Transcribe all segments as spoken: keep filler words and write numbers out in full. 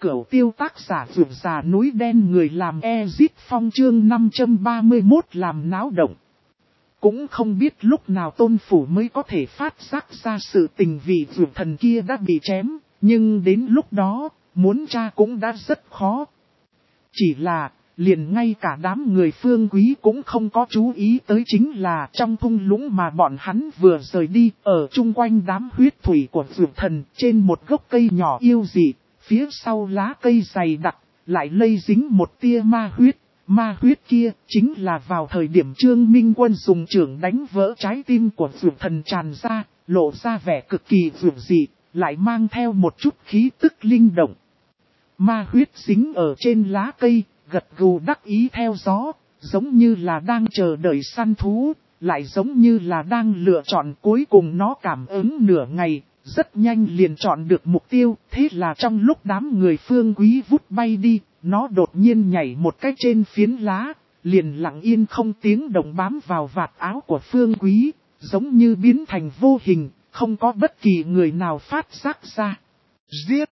Cửu tiêu tác giả vượt già núi đen người làm Ezit Phong chương năm trăm ba mươi mốt làm náo động. Cũng không biết lúc nào Tôn Phủ mới có thể phát giác ra sự tình vị vượt thần kia đã bị chém, nhưng đến lúc đó, muốn tra cũng đã rất khó. Chỉ là, liền ngay cả đám người Phương Quý cũng không có chú ý tới chính là trong thung lũng mà bọn hắn vừa rời đi, ở chung quanh đám huyết thủy của vượt thần, trên một gốc cây nhỏ yêu dị, phía sau lá cây dày đặc, lại lây dính một tia ma huyết. Ma huyết kia chính là vào thời điểm Trương Minh Quân dùng chưởng đánh vỡ trái tim của vượt thần tràn ra, lộ ra vẻ cực kỳ vượt dị, lại mang theo một chút khí tức linh động. Ma huyết dính ở trên lá cây, gật gù đắc ý theo gió, giống như là đang chờ đợi săn thú, lại giống như là đang lựa chọn. Cuối cùng nó cảm ứng nửa ngày, rất nhanh liền chọn được mục tiêu. Thế là trong lúc đám người Phương Quý vút bay đi, nó đột nhiên nhảy một cách trên phiến lá, liền lặng yên không tiếng động bám vào vạt áo của Phương Quý, giống như biến thành vô hình, không có bất kỳ người nào phát giác ra. Giết!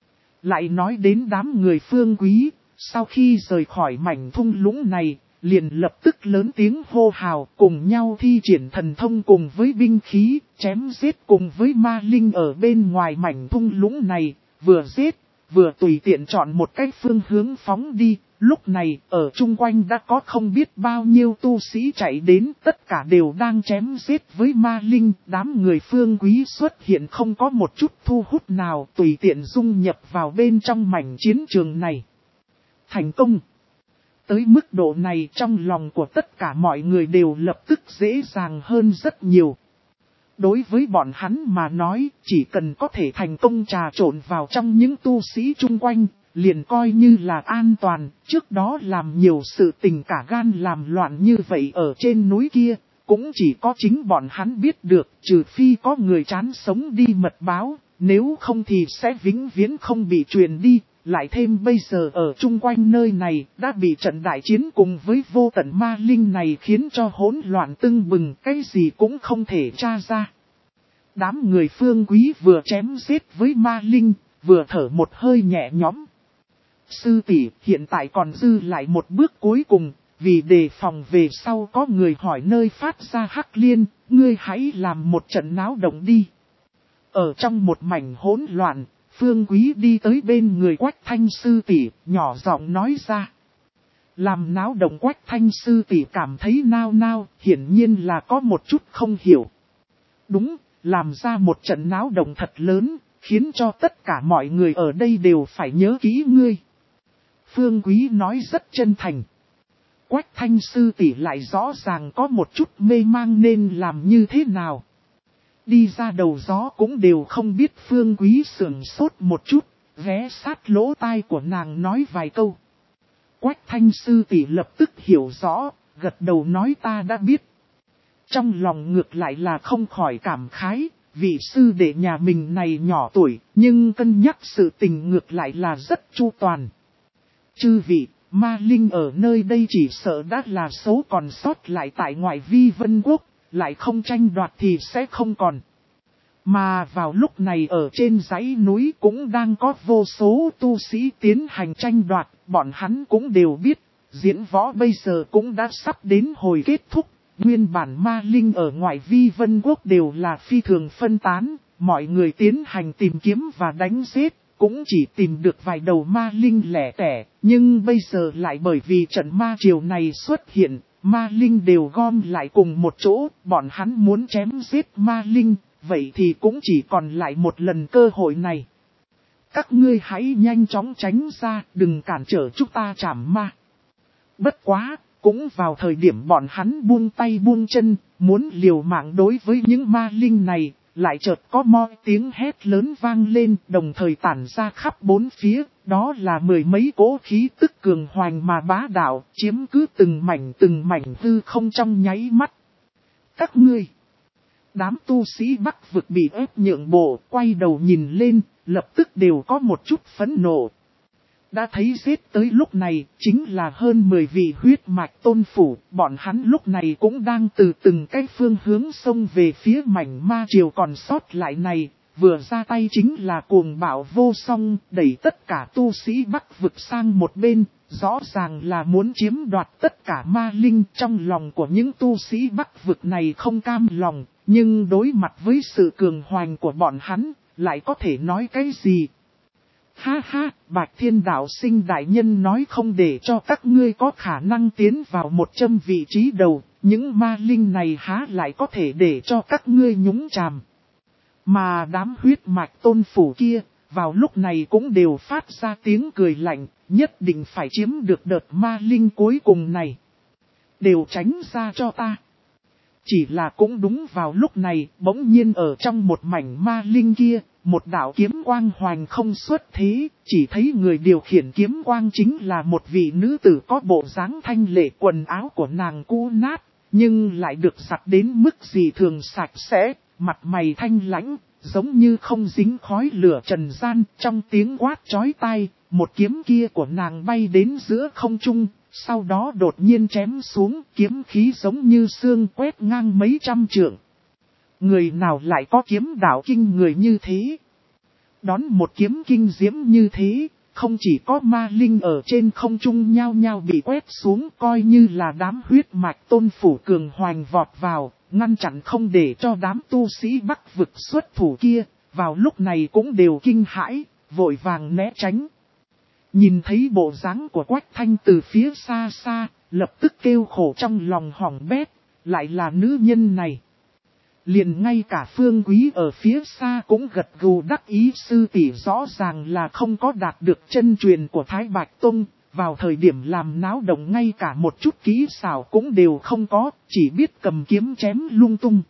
Lại nói đến đám người Phương Quý, sau khi rời khỏi mảnh thung lũng này, liền lập tức lớn tiếng hô hào cùng nhau thi triển thần thông cùng với binh khí, chém giết cùng với ma linh ở bên ngoài mảnh thung lũng này, vừa giết, vừa tùy tiện chọn một cách phương hướng phóng đi. Lúc này, ở chung quanh đã có không biết bao nhiêu tu sĩ chạy đến, tất cả đều đang chém giết với ma linh. Đám người Phương Quý xuất hiện không có một chút thu hút nào, tùy tiện dung nhập vào bên trong mảnh chiến trường này. Thành công! Tới mức độ này trong lòng của tất cả mọi người đều lập tức dễ dàng hơn rất nhiều. Đối với bọn hắn mà nói, chỉ cần có thể thành công trà trộn vào trong những tu sĩ chung quanh, liền coi như là an toàn. Trước đó làm nhiều sự tình cả gan làm loạn như vậy ở trên núi kia, cũng chỉ có chính bọn hắn biết được, trừ phi có người chán sống đi mật báo, nếu không thì sẽ vĩnh viễn không bị truyền đi. Lại thêm bây giờ ở chung quanh nơi này đã bị trận đại chiến cùng với vô tận ma linh này khiến cho hỗn loạn tưng bừng, cái gì cũng không thể tra ra. Đám người Phương Quý vừa chém giết với ma linh, vừa thở một hơi nhẹ nhõm. Sư tỷ, hiện tại còn dư lại một bước cuối cùng, vì đề phòng về sau có người hỏi nơi phát ra hắc liên, ngươi hãy làm một trận náo động đi. Ở trong một mảnh hỗn loạn, Phương Quý đi tới bên người Quách Thanh sư tỷ, nhỏ giọng nói ra. Làm náo động Quách Thanh sư tỷ cảm thấy nao nao, hiển nhiên là có một chút không hiểu. Đúng, làm ra một trận náo động thật lớn, khiến cho tất cả mọi người ở đây đều phải nhớ kỹ ngươi. Phương Quý nói rất chân thành. Quách Thanh sư tỷ lại rõ ràng có một chút mê mang nên làm như thế nào. Đi ra đầu gió cũng đều không biết. Phương Quý sườn sốt một chút, ghé sát lỗ tai của nàng nói vài câu. Quách Thanh sư tỷ lập tức hiểu rõ, gật đầu nói ta đã biết. Trong lòng ngược lại là không khỏi cảm khái, vị sư đệ nhà mình này nhỏ tuổi, nhưng cân nhắc sự tình ngược lại là rất chu toàn. Chư vị, ma linh ở nơi đây chỉ sợ đã là số còn sót lại tại ngoại vi Vân Quốc. Lại không tranh đoạt thì sẽ không còn. Mà vào lúc này ở trên dãy núi cũng đang có vô số tu sĩ tiến hành tranh đoạt. Bọn hắn cũng đều biết, diễn võ bây giờ cũng đã sắp đến hồi kết thúc. Nguyên bản ma linh ở ngoại vi Vân Quốc đều là phi thường phân tán. Mọi người tiến hành tìm kiếm và đánh giết, cũng chỉ tìm được vài đầu ma linh lẻ tẻ. Nhưng bây giờ lại bởi vì trận ma triều này xuất hiện, ma linh đều gom lại cùng một chỗ, bọn hắn muốn chém giết ma linh, vậy thì cũng chỉ còn lại một lần cơ hội này. Các ngươi hãy nhanh chóng tránh ra, đừng cản trở chúng ta trảm ma. Bất quá, cũng vào thời điểm bọn hắn buông tay buông chân, muốn liều mạng đối với những ma linh này, lại chợt có mo tiếng hét lớn vang lên, đồng thời tản ra khắp bốn phía, đó là mười mấy cỗ khí tức cường hoành mà bá đạo, chiếm cứ từng mảnh từng mảnh hư không trong nháy mắt. Các ngươi, đám tu sĩ Bắc vực bị ép nhượng bộ, quay đầu nhìn lên, lập tức đều có một chút phẫn nộ. Đã thấy giết tới lúc này, chính là hơn mười vị huyết mạch tôn phủ, bọn hắn lúc này cũng đang từ từng cái phương hướng xông về phía mảnh ma triều còn sót lại này, vừa ra tay chính là cuồng bạo vô song, đẩy tất cả tu sĩ Bắc vực sang một bên, rõ ràng là muốn chiếm đoạt tất cả ma linh. Trong lòng của những tu sĩ Bắc vực này không cam lòng, nhưng đối mặt với sự cường hoành của bọn hắn, lại có thể nói cái gì? Ha ha, Bạch Thiên Đạo Sinh đại nhân nói không để cho các ngươi có khả năng tiến vào một trăm vị trí đầu, những ma linh này há lại có thể để cho các ngươi nhúng chàm. Mà đám huyết mạch tôn phủ kia, vào lúc này cũng đều phát ra tiếng cười lạnh, nhất định phải chiếm được đợt ma linh cuối cùng này. Đều tránh ra cho ta. Chỉ là cũng đúng vào lúc này, bỗng nhiên ở trong một mảnh ma linh kia, một đạo kiếm quang hoành không xuất thế, chỉ thấy người điều khiển kiếm quang chính là một vị nữ tử có bộ dáng thanh lệ, quần áo của nàng cũ nát, nhưng lại được giặt đến mức gì thường sạch sẽ, mặt mày thanh lãnh, giống như không dính khói lửa trần gian. Trong tiếng quát chói tai, một kiếm kia của nàng bay đến giữa không trung, sau đó đột nhiên chém xuống, kiếm khí giống như xương quét ngang mấy trăm trượng. Người nào lại có kiếm đạo kinh người như thế? Đón một kiếm kinh diễm như thế, không chỉ có ma linh ở trên không trung nhao nhao bị quét xuống, coi như là đám huyết mạch tôn phủ cường hoành vọt vào, ngăn chặn không để cho đám tu sĩ Bắc vực xuất thủ kia, vào lúc này cũng đều kinh hãi, vội vàng né tránh. Nhìn thấy bộ dáng của Quách Thanh từ phía xa xa, lập tức kêu khổ trong lòng hỏng bét, lại là nữ nhân này. Liền ngay cả Phương Quý ở phía xa cũng gật gù đắc ý, sư tỷ rõ ràng là không có đạt được chân truyền của Thái Bạch Tông, vào thời điểm làm náo động ngay cả một chút kỹ xảo cũng đều không có, chỉ biết cầm kiếm chém lung tung.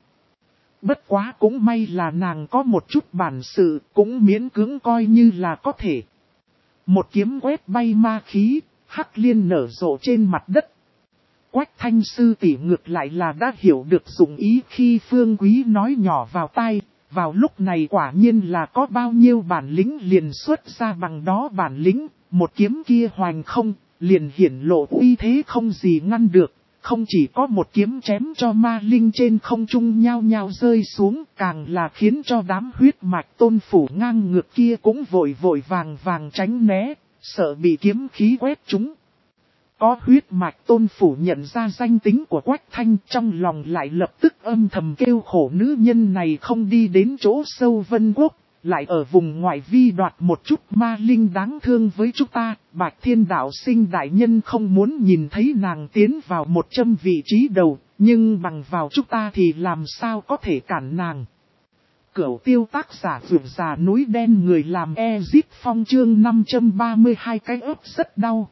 Bất quá cũng may là nàng có một chút bản sự, cũng miễn cưỡng coi như là có thể. Một kiếm quét bay ma khí, hắc liên nở rộ trên mặt đất. Quách Thanh sư tỷ ngược lại là đã hiểu được dụng ý khi Phương Quý nói nhỏ vào tai, vào lúc này quả nhiên là có bao nhiêu bản lĩnh liền xuất ra bằng đó bản lĩnh, một kiếm kia hoành không, liền hiển lộ uy thế không gì ngăn được, không chỉ có một kiếm chém cho ma linh trên không trung nhao nhao rơi xuống, càng là khiến cho đám huyết mạch tôn phủ ngang ngược kia cũng vội vội vàng vàng tránh né, sợ bị kiếm khí quét chúng. Có huyết mạch tôn phủ nhận ra danh tính của Quách Thanh, trong lòng lại lập tức âm thầm kêu khổ nữ nhân này không đi đến chỗ sâu Vân Quốc, lại ở vùng ngoại vi đoạt một chút ma linh đáng thương với chúng ta. Bạch Thiên Đạo Sinh đại nhân không muốn nhìn thấy nàng tiến vào một trăm vị trí đầu, nhưng bằng vào chúng ta thì làm sao có thể cản nàng. Cửu Tiêu tác giả vượt già núi đen, người làm Ezip Phong chương năm trăm ba mươi hai cái ớt rất đau.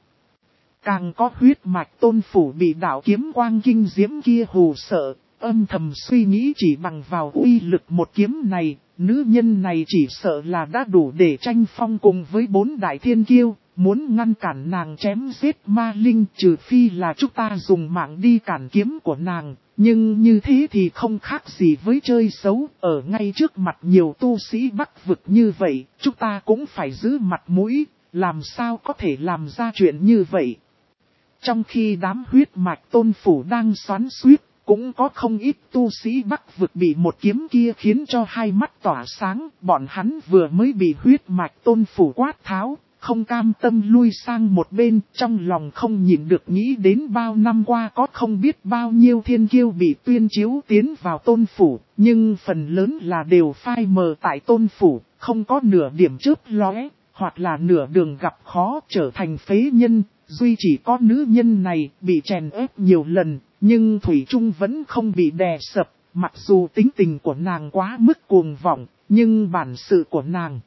Càng có huyết mạch tôn phủ bị đạo kiếm quang kinh diễm kia hù sợ, âm thầm suy nghĩ chỉ bằng vào uy lực một kiếm này, nữ nhân này chỉ sợ là đã đủ để tranh phong cùng với bốn đại thiên kiêu, muốn ngăn cản nàng chém giết ma linh, trừ phi là chúng ta dùng mạng đi cản kiếm của nàng, nhưng như thế thì không khác gì với chơi xấu, ở ngay trước mặt nhiều tu sĩ Bắc vực như vậy, chúng ta cũng phải giữ mặt mũi, làm sao có thể làm ra chuyện như vậy. Trong khi đám huyết mạch tôn phủ đang xoắn xuýt, cũng có không ít tu sĩ Bắc vực bị một kiếm kia khiến cho hai mắt tỏa sáng, bọn hắn vừa mới bị huyết mạch tôn phủ quát tháo, không cam tâm lui sang một bên, trong lòng không nhìn được nghĩ đến bao năm qua có không biết bao nhiêu thiên kiêu bị tuyên chiếu tiến vào tôn phủ, nhưng phần lớn là đều phai mờ tại tôn phủ, không có nửa điểm chớp lóe, hoặc là nửa đường gặp khó trở thành phế nhân. Duy chỉ có nữ nhân này bị chèn ép nhiều lần, nhưng Thủy Trung vẫn không bị đè sập, mặc dù tính tình của nàng quá mức cuồng vọng, nhưng bản sự của nàng.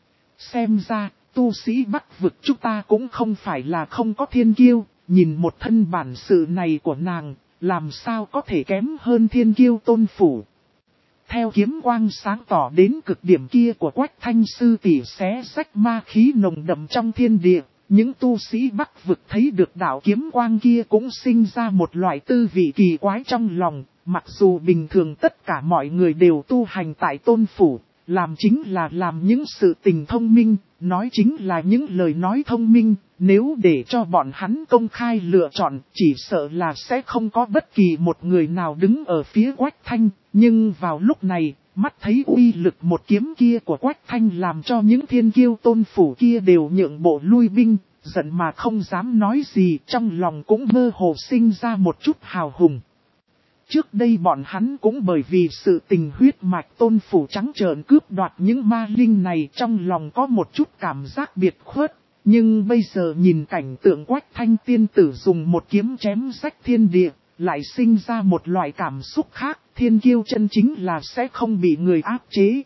Xem ra, tu sĩ Bắc vực chúng ta cũng không phải là không có thiên kiêu, nhìn một thân bản sự này của nàng, làm sao có thể kém hơn thiên kiêu tôn phủ. Theo kiếm quang sáng tỏ đến cực điểm kia của Quách Thanh sư tỷ xé rách ma khí nồng đậm trong thiên địa. Những tu sĩ Bắc vực thấy được đạo kiếm quang kia cũng sinh ra một loại tư vị kỳ quái trong lòng, mặc dù bình thường tất cả mọi người đều tu hành tại tôn phủ, làm chính là làm những sự tình thông minh, nói chính là những lời nói thông minh, nếu để cho bọn hắn công khai lựa chọn, chỉ sợ là sẽ không có bất kỳ một người nào đứng ở phía Quách Thanh, nhưng vào lúc này, mắt thấy uy lực một kiếm kia của Quách Thanh làm cho những thiên kiêu tôn phủ kia đều nhượng bộ lui binh, giận mà không dám nói gì, trong lòng cũng mơ hồ sinh ra một chút hào hùng. Trước đây bọn hắn cũng bởi vì sự tình huyết mạch tôn phủ trắng trợn cướp đoạt những ma linh này trong lòng có một chút cảm giác biệt khuất. Nhưng bây giờ nhìn cảnh tượng Quách Thanh tiên tử dùng một kiếm chém rách thiên địa, lại sinh ra một loại cảm xúc khác, thiên kiêu chân chính là sẽ không bị người áp chế.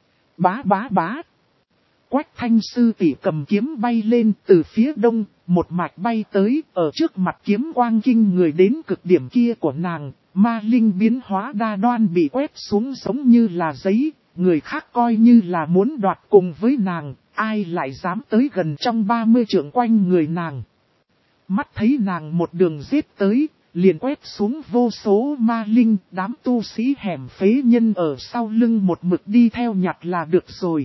Bá bá bá. Quách Thanh sư tỷ cầm kiếm bay lên từ phía đông, một mạch bay tới, ở trước mặt kiếm quang kinh người đến cực điểm kia của nàng, ma linh biến hóa đa đoan bị quét xuống giống như là giấy, người khác coi như là muốn đoạt cùng với nàng, ai lại dám tới gần trong ba mươi trượng quanh người nàng. Mắt thấy nàng một đường giết tới, liền quét xuống vô số ma linh, đám tu sĩ hẻm phế nhân ở sau lưng một mực đi theo nhặt là được rồi.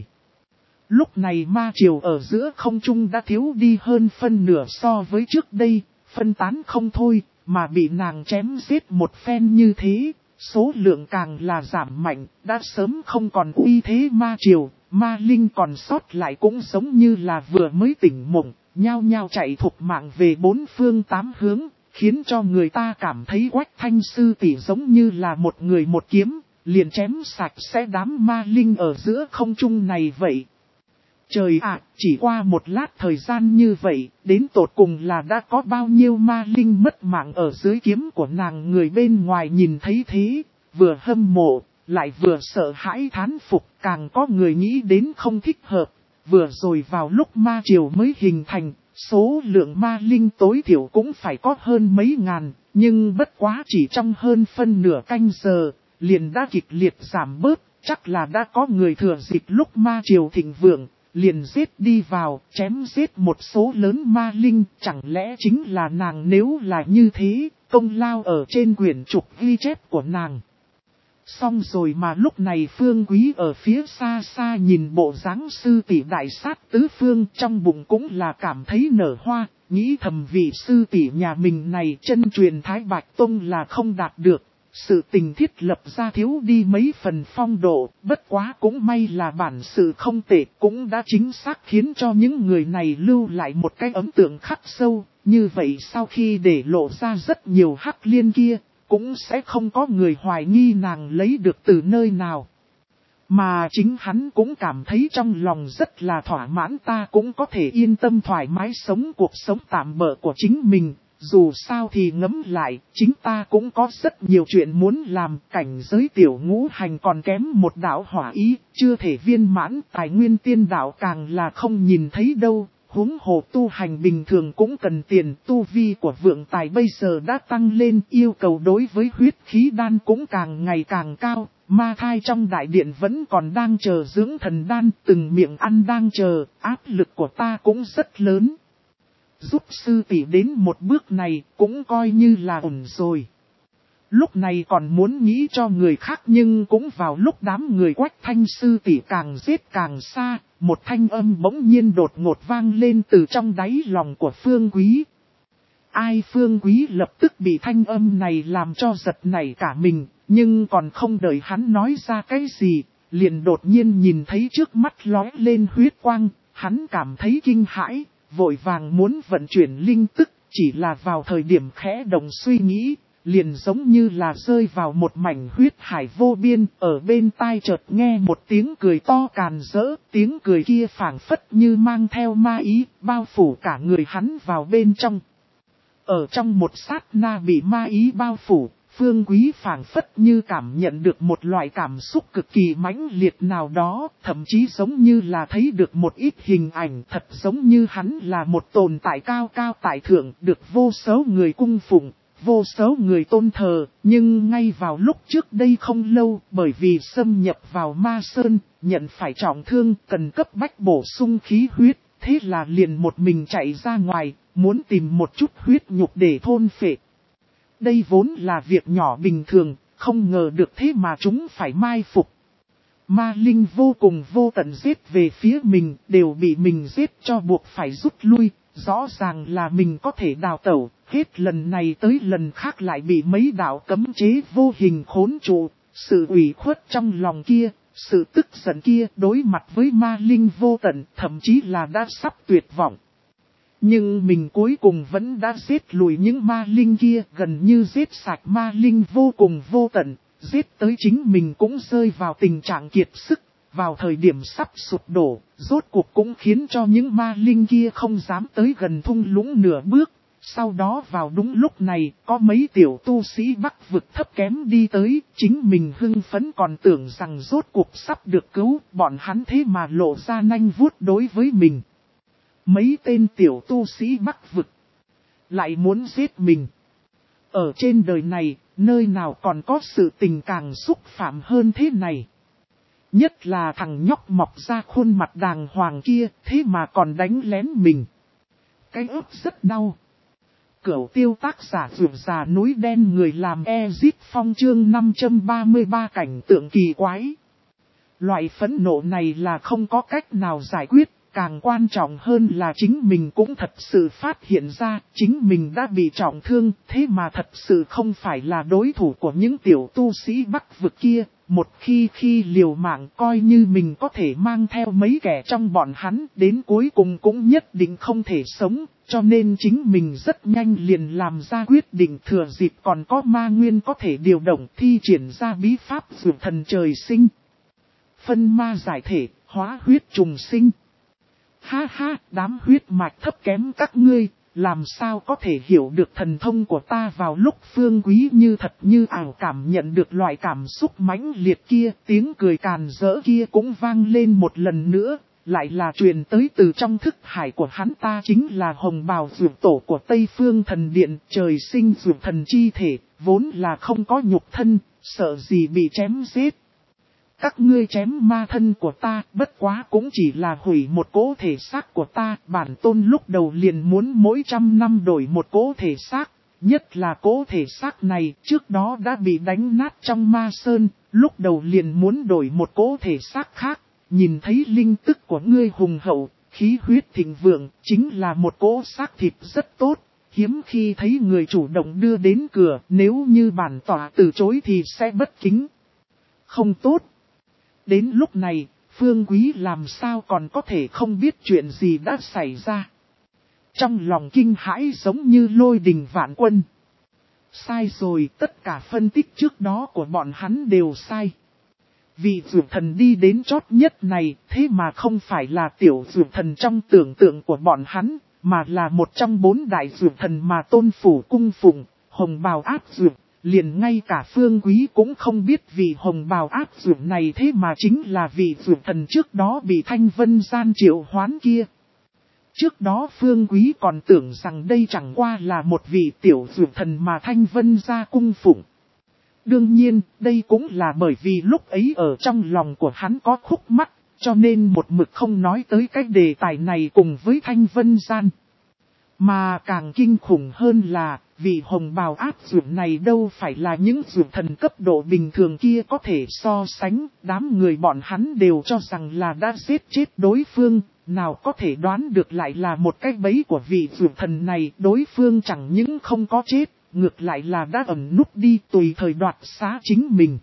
Lúc này ma triều ở giữa không trung đã thiếu đi hơn phân nửa so với trước đây, phân tán không thôi, mà bị nàng chém giết một phen như thế, số lượng càng là giảm mạnh, đã sớm không còn uy thế ma triều, ma linh còn sót lại cũng giống như là vừa mới tỉnh mộng, nhao nhao chạy thục mạng về bốn phương tám hướng, khiến cho người ta cảm thấy Quách Thanh sư tỷ giống như là một người một kiếm, liền chém sạch sẽ đám ma linh ở giữa không trung này vậy. Trời ạ, chỉ qua một lát thời gian như vậy, đến tột cùng là đã có bao nhiêu ma linh mất mạng ở dưới kiếm của nàng, người bên ngoài nhìn thấy thế, vừa hâm mộ, lại vừa sợ hãi thán phục, càng có người nghĩ đến không thích hợp. Vừa rồi vào lúc ma triều mới hình thành, số lượng ma linh tối thiểu cũng phải có hơn mấy ngàn, nhưng bất quá chỉ trong hơn phân nửa canh giờ, liền đã kịch liệt giảm bớt, chắc là đã có người thừa dịp lúc ma triều thịnh vượng, liền giết đi vào, chém giết một số lớn ma linh, chẳng lẽ chính là nàng? Nếu là như thế, công lao ở trên quyển trục ghi chép của nàng. Xong rồi mà lúc này Phương Quý ở phía xa xa nhìn bộ dáng sư tỷ đại sát tứ phương, trong bụng cũng là cảm thấy nở hoa, nghĩ thầm vị sư tỷ nhà mình này chân truyền Thái Bạch Tông là không đạt được. Sự tình thiết lập ra thiếu đi mấy phần phong độ, bất quá cũng may là bản sự không tệ, cũng đã chính xác khiến cho những người này lưu lại một cái ấn tượng khắc sâu. Như vậy sau khi để lộ ra rất nhiều hắc liên kia, cũng sẽ không có người hoài nghi nàng lấy được từ nơi nào. Mà chính hắn cũng cảm thấy trong lòng rất là thỏa mãn, ta cũng có thể yên tâm thoải mái sống cuộc sống tạm bợ của chính mình. Dù sao thì ngẫm lại, chính ta cũng có rất nhiều chuyện muốn làm, cảnh giới tiểu ngũ hành còn kém một đạo hỏa ý, chưa thể viên mãn, tài nguyên tiên đạo càng là không nhìn thấy đâu, huống hồ tu hành bình thường cũng cần tiền, tu vi của vượng tài bây giờ đã tăng lên, yêu cầu đối với huyết khí đan cũng càng ngày càng cao, ma thai trong đại điện vẫn còn đang chờ dưỡng thần đan, từng miệng ăn đang chờ, áp lực của ta cũng rất lớn. Giúp sư tỷ đến một bước này cũng coi như là ổn rồi. Lúc này còn muốn nghĩ cho người khác, nhưng cũng vào lúc đám người Quách Thanh sư tỷ càng giết càng xa, một thanh âm bỗng nhiên đột ngột vang lên từ trong đáy lòng của Phương Quý. Ai? Phương Quý lập tức bị thanh âm này làm cho giật nảy cả mình, nhưng còn không đợi hắn nói ra cái gì, liền đột nhiên nhìn thấy trước mắt lóe lên huyết quang, hắn cảm thấy kinh hãi. Vội vàng muốn vận chuyển linh tức, chỉ là vào thời điểm khẽ động suy nghĩ, liền giống như là rơi vào một mảnh huyết hải vô biên, ở bên tai chợt nghe một tiếng cười to càn rỡ, tiếng cười kia phảng phất như mang theo ma ý, bao phủ cả người hắn vào bên trong. Ở trong một sát na bị ma ý bao phủ, Phương Quý phảng phất như cảm nhận được một loại cảm xúc cực kỳ mãnh liệt nào đó, thậm chí giống như là thấy được một ít hình ảnh, thật giống như hắn là một tồn tại cao cao tại thượng, được vô số người cung phụng, vô số người tôn thờ, nhưng ngay vào lúc trước đây không lâu, bởi vì xâm nhập vào ma sơn, nhận phải trọng thương, cần cấp bách bổ sung khí huyết, thế là liền một mình chạy ra ngoài, muốn tìm một chút huyết nhục để thôn phệ. Đây vốn là việc nhỏ bình thường, không ngờ được thế mà chúng phải mai phục. Ma linh vô cùng vô tận giết về phía mình, đều bị mình giết cho buộc phải rút lui, rõ ràng là mình có thể đào tẩu, hết lần này tới lần khác lại bị mấy đạo cấm chế vô hình khốn trụ, Sự ủy khuất trong lòng kia, sự tức giận kia đối mặt với ma linh vô tận, thậm chí là đã sắp tuyệt vọng. Nhưng mình cuối cùng vẫn đã giết lùi những ma linh kia, gần như giết sạch ma linh vô cùng vô tận, giết tới chính mình cũng rơi vào tình trạng kiệt sức, vào thời điểm sắp sụp đổ, rốt cuộc cũng khiến cho những ma linh kia không dám tới gần thung lũng nửa bước. Sau đó vào đúng lúc này, có mấy tiểu tu sĩ Bắc vực thấp kém đi tới, chính mình hưng phấn còn tưởng rằng rốt cuộc sắp được cứu, bọn hắn thế mà lộ ra nanh vuốt đối với mình. Mấy tên tiểu tu sĩ Bắc vực lại muốn giết mình. Ở trên đời này, nơi nào còn có sự tình càng xúc phạm hơn thế này. Nhất là thằng nhóc mọc ra khuôn mặt đàng hoàng kia, thế mà còn đánh lén mình. Cái ớt rất đau. Cửu tiêu tác giả rượu già núi đen người làm Ezit Phong chương năm trăm ba mươi ba cảnh tượng kỳ quái. Loại phẫn nộ này là không có cách nào giải quyết, càng quan trọng hơn là chính mình cũng thật sự phát hiện ra chính mình đã bị trọng thương, thế mà thật sự không phải là đối thủ của những tiểu tu sĩ Bắc vực kia. Một khi khi liều mạng coi như mình có thể mang theo mấy kẻ trong bọn hắn đến cuối cùng cũng nhất định không thể sống, cho nên chính mình rất nhanh liền làm ra quyết định thừa dịp còn có ma nguyên có thể điều động thi triển ra bí pháp dược thần trời sinh. Phân ma giải thể, hóa huyết trùng sinh. Ha ha, đám huyết mạch thấp kém các ngươi, làm sao có thể hiểu được thần thông của ta vào lúc Phương Quý như thật như ảo cảm nhận được loại cảm xúc mãnh liệt kia, tiếng cười càn rỡ kia cũng vang lên một lần nữa, lại là truyền tới từ trong thức hải của hắn ta chính là hồng bào dược tổ của Tây Phương Thần Điện, trời sinh dược thần chi thể, vốn là không có nhục thân, sợ gì bị chém giết. Các ngươi chém ma thân của ta, bất quá cũng chỉ là hủy một cỗ thể xác của ta, bản tôn lúc đầu liền muốn mỗi trăm năm đổi một cỗ thể xác, nhất là cỗ thể xác này trước đó đã bị đánh nát trong ma sơn, lúc đầu liền muốn đổi một cỗ thể xác khác, nhìn thấy linh tức của ngươi hùng hậu, khí huyết thịnh vượng, chính là một cỗ xác thịt rất tốt, hiếm khi thấy người chủ động đưa đến cửa, nếu như bản tỏa từ chối thì sẽ bất kính, không tốt. Đến lúc này, Phương Quý làm sao còn có thể không biết chuyện gì đã xảy ra. Trong lòng kinh hãi giống như lôi đình vạn quân. Sai rồi, tất cả phân tích trước đó của bọn hắn đều sai. Vị dược thần đi đến chót nhất này, thế mà không phải là tiểu dược thần trong tưởng tượng của bọn hắn, mà là một trong bốn đại dược thần mà tôn phủ cung phụng, hồng bào áp dược. Liền ngay cả Phương Quý cũng không biết vì hồng bào áp dược này thế mà chính là vị dược thần trước đó bị Thanh Vân Gian triệu hoán kia. Trước đó Phương Quý còn tưởng rằng đây chẳng qua là một vị tiểu dược thần mà Thanh Vân gia cung phụng. Đương nhiên, đây cũng là bởi vì lúc ấy ở trong lòng của hắn có khúc mắc, cho nên một mực không nói tới cái đề tài này cùng với Thanh Vân Gian. Mà càng kinh khủng hơn là, vị hồng bào áp dược này đâu phải là những dược thần cấp độ bình thường kia có thể so sánh, đám người bọn hắn đều cho rằng là đã giết chết đối phương, nào có thể đoán được lại là một cái bẫy của vị dược thần này, đối phương chẳng những không có chết, ngược lại là đã ẩn núp đi tùy thời đoạt xá chính mình.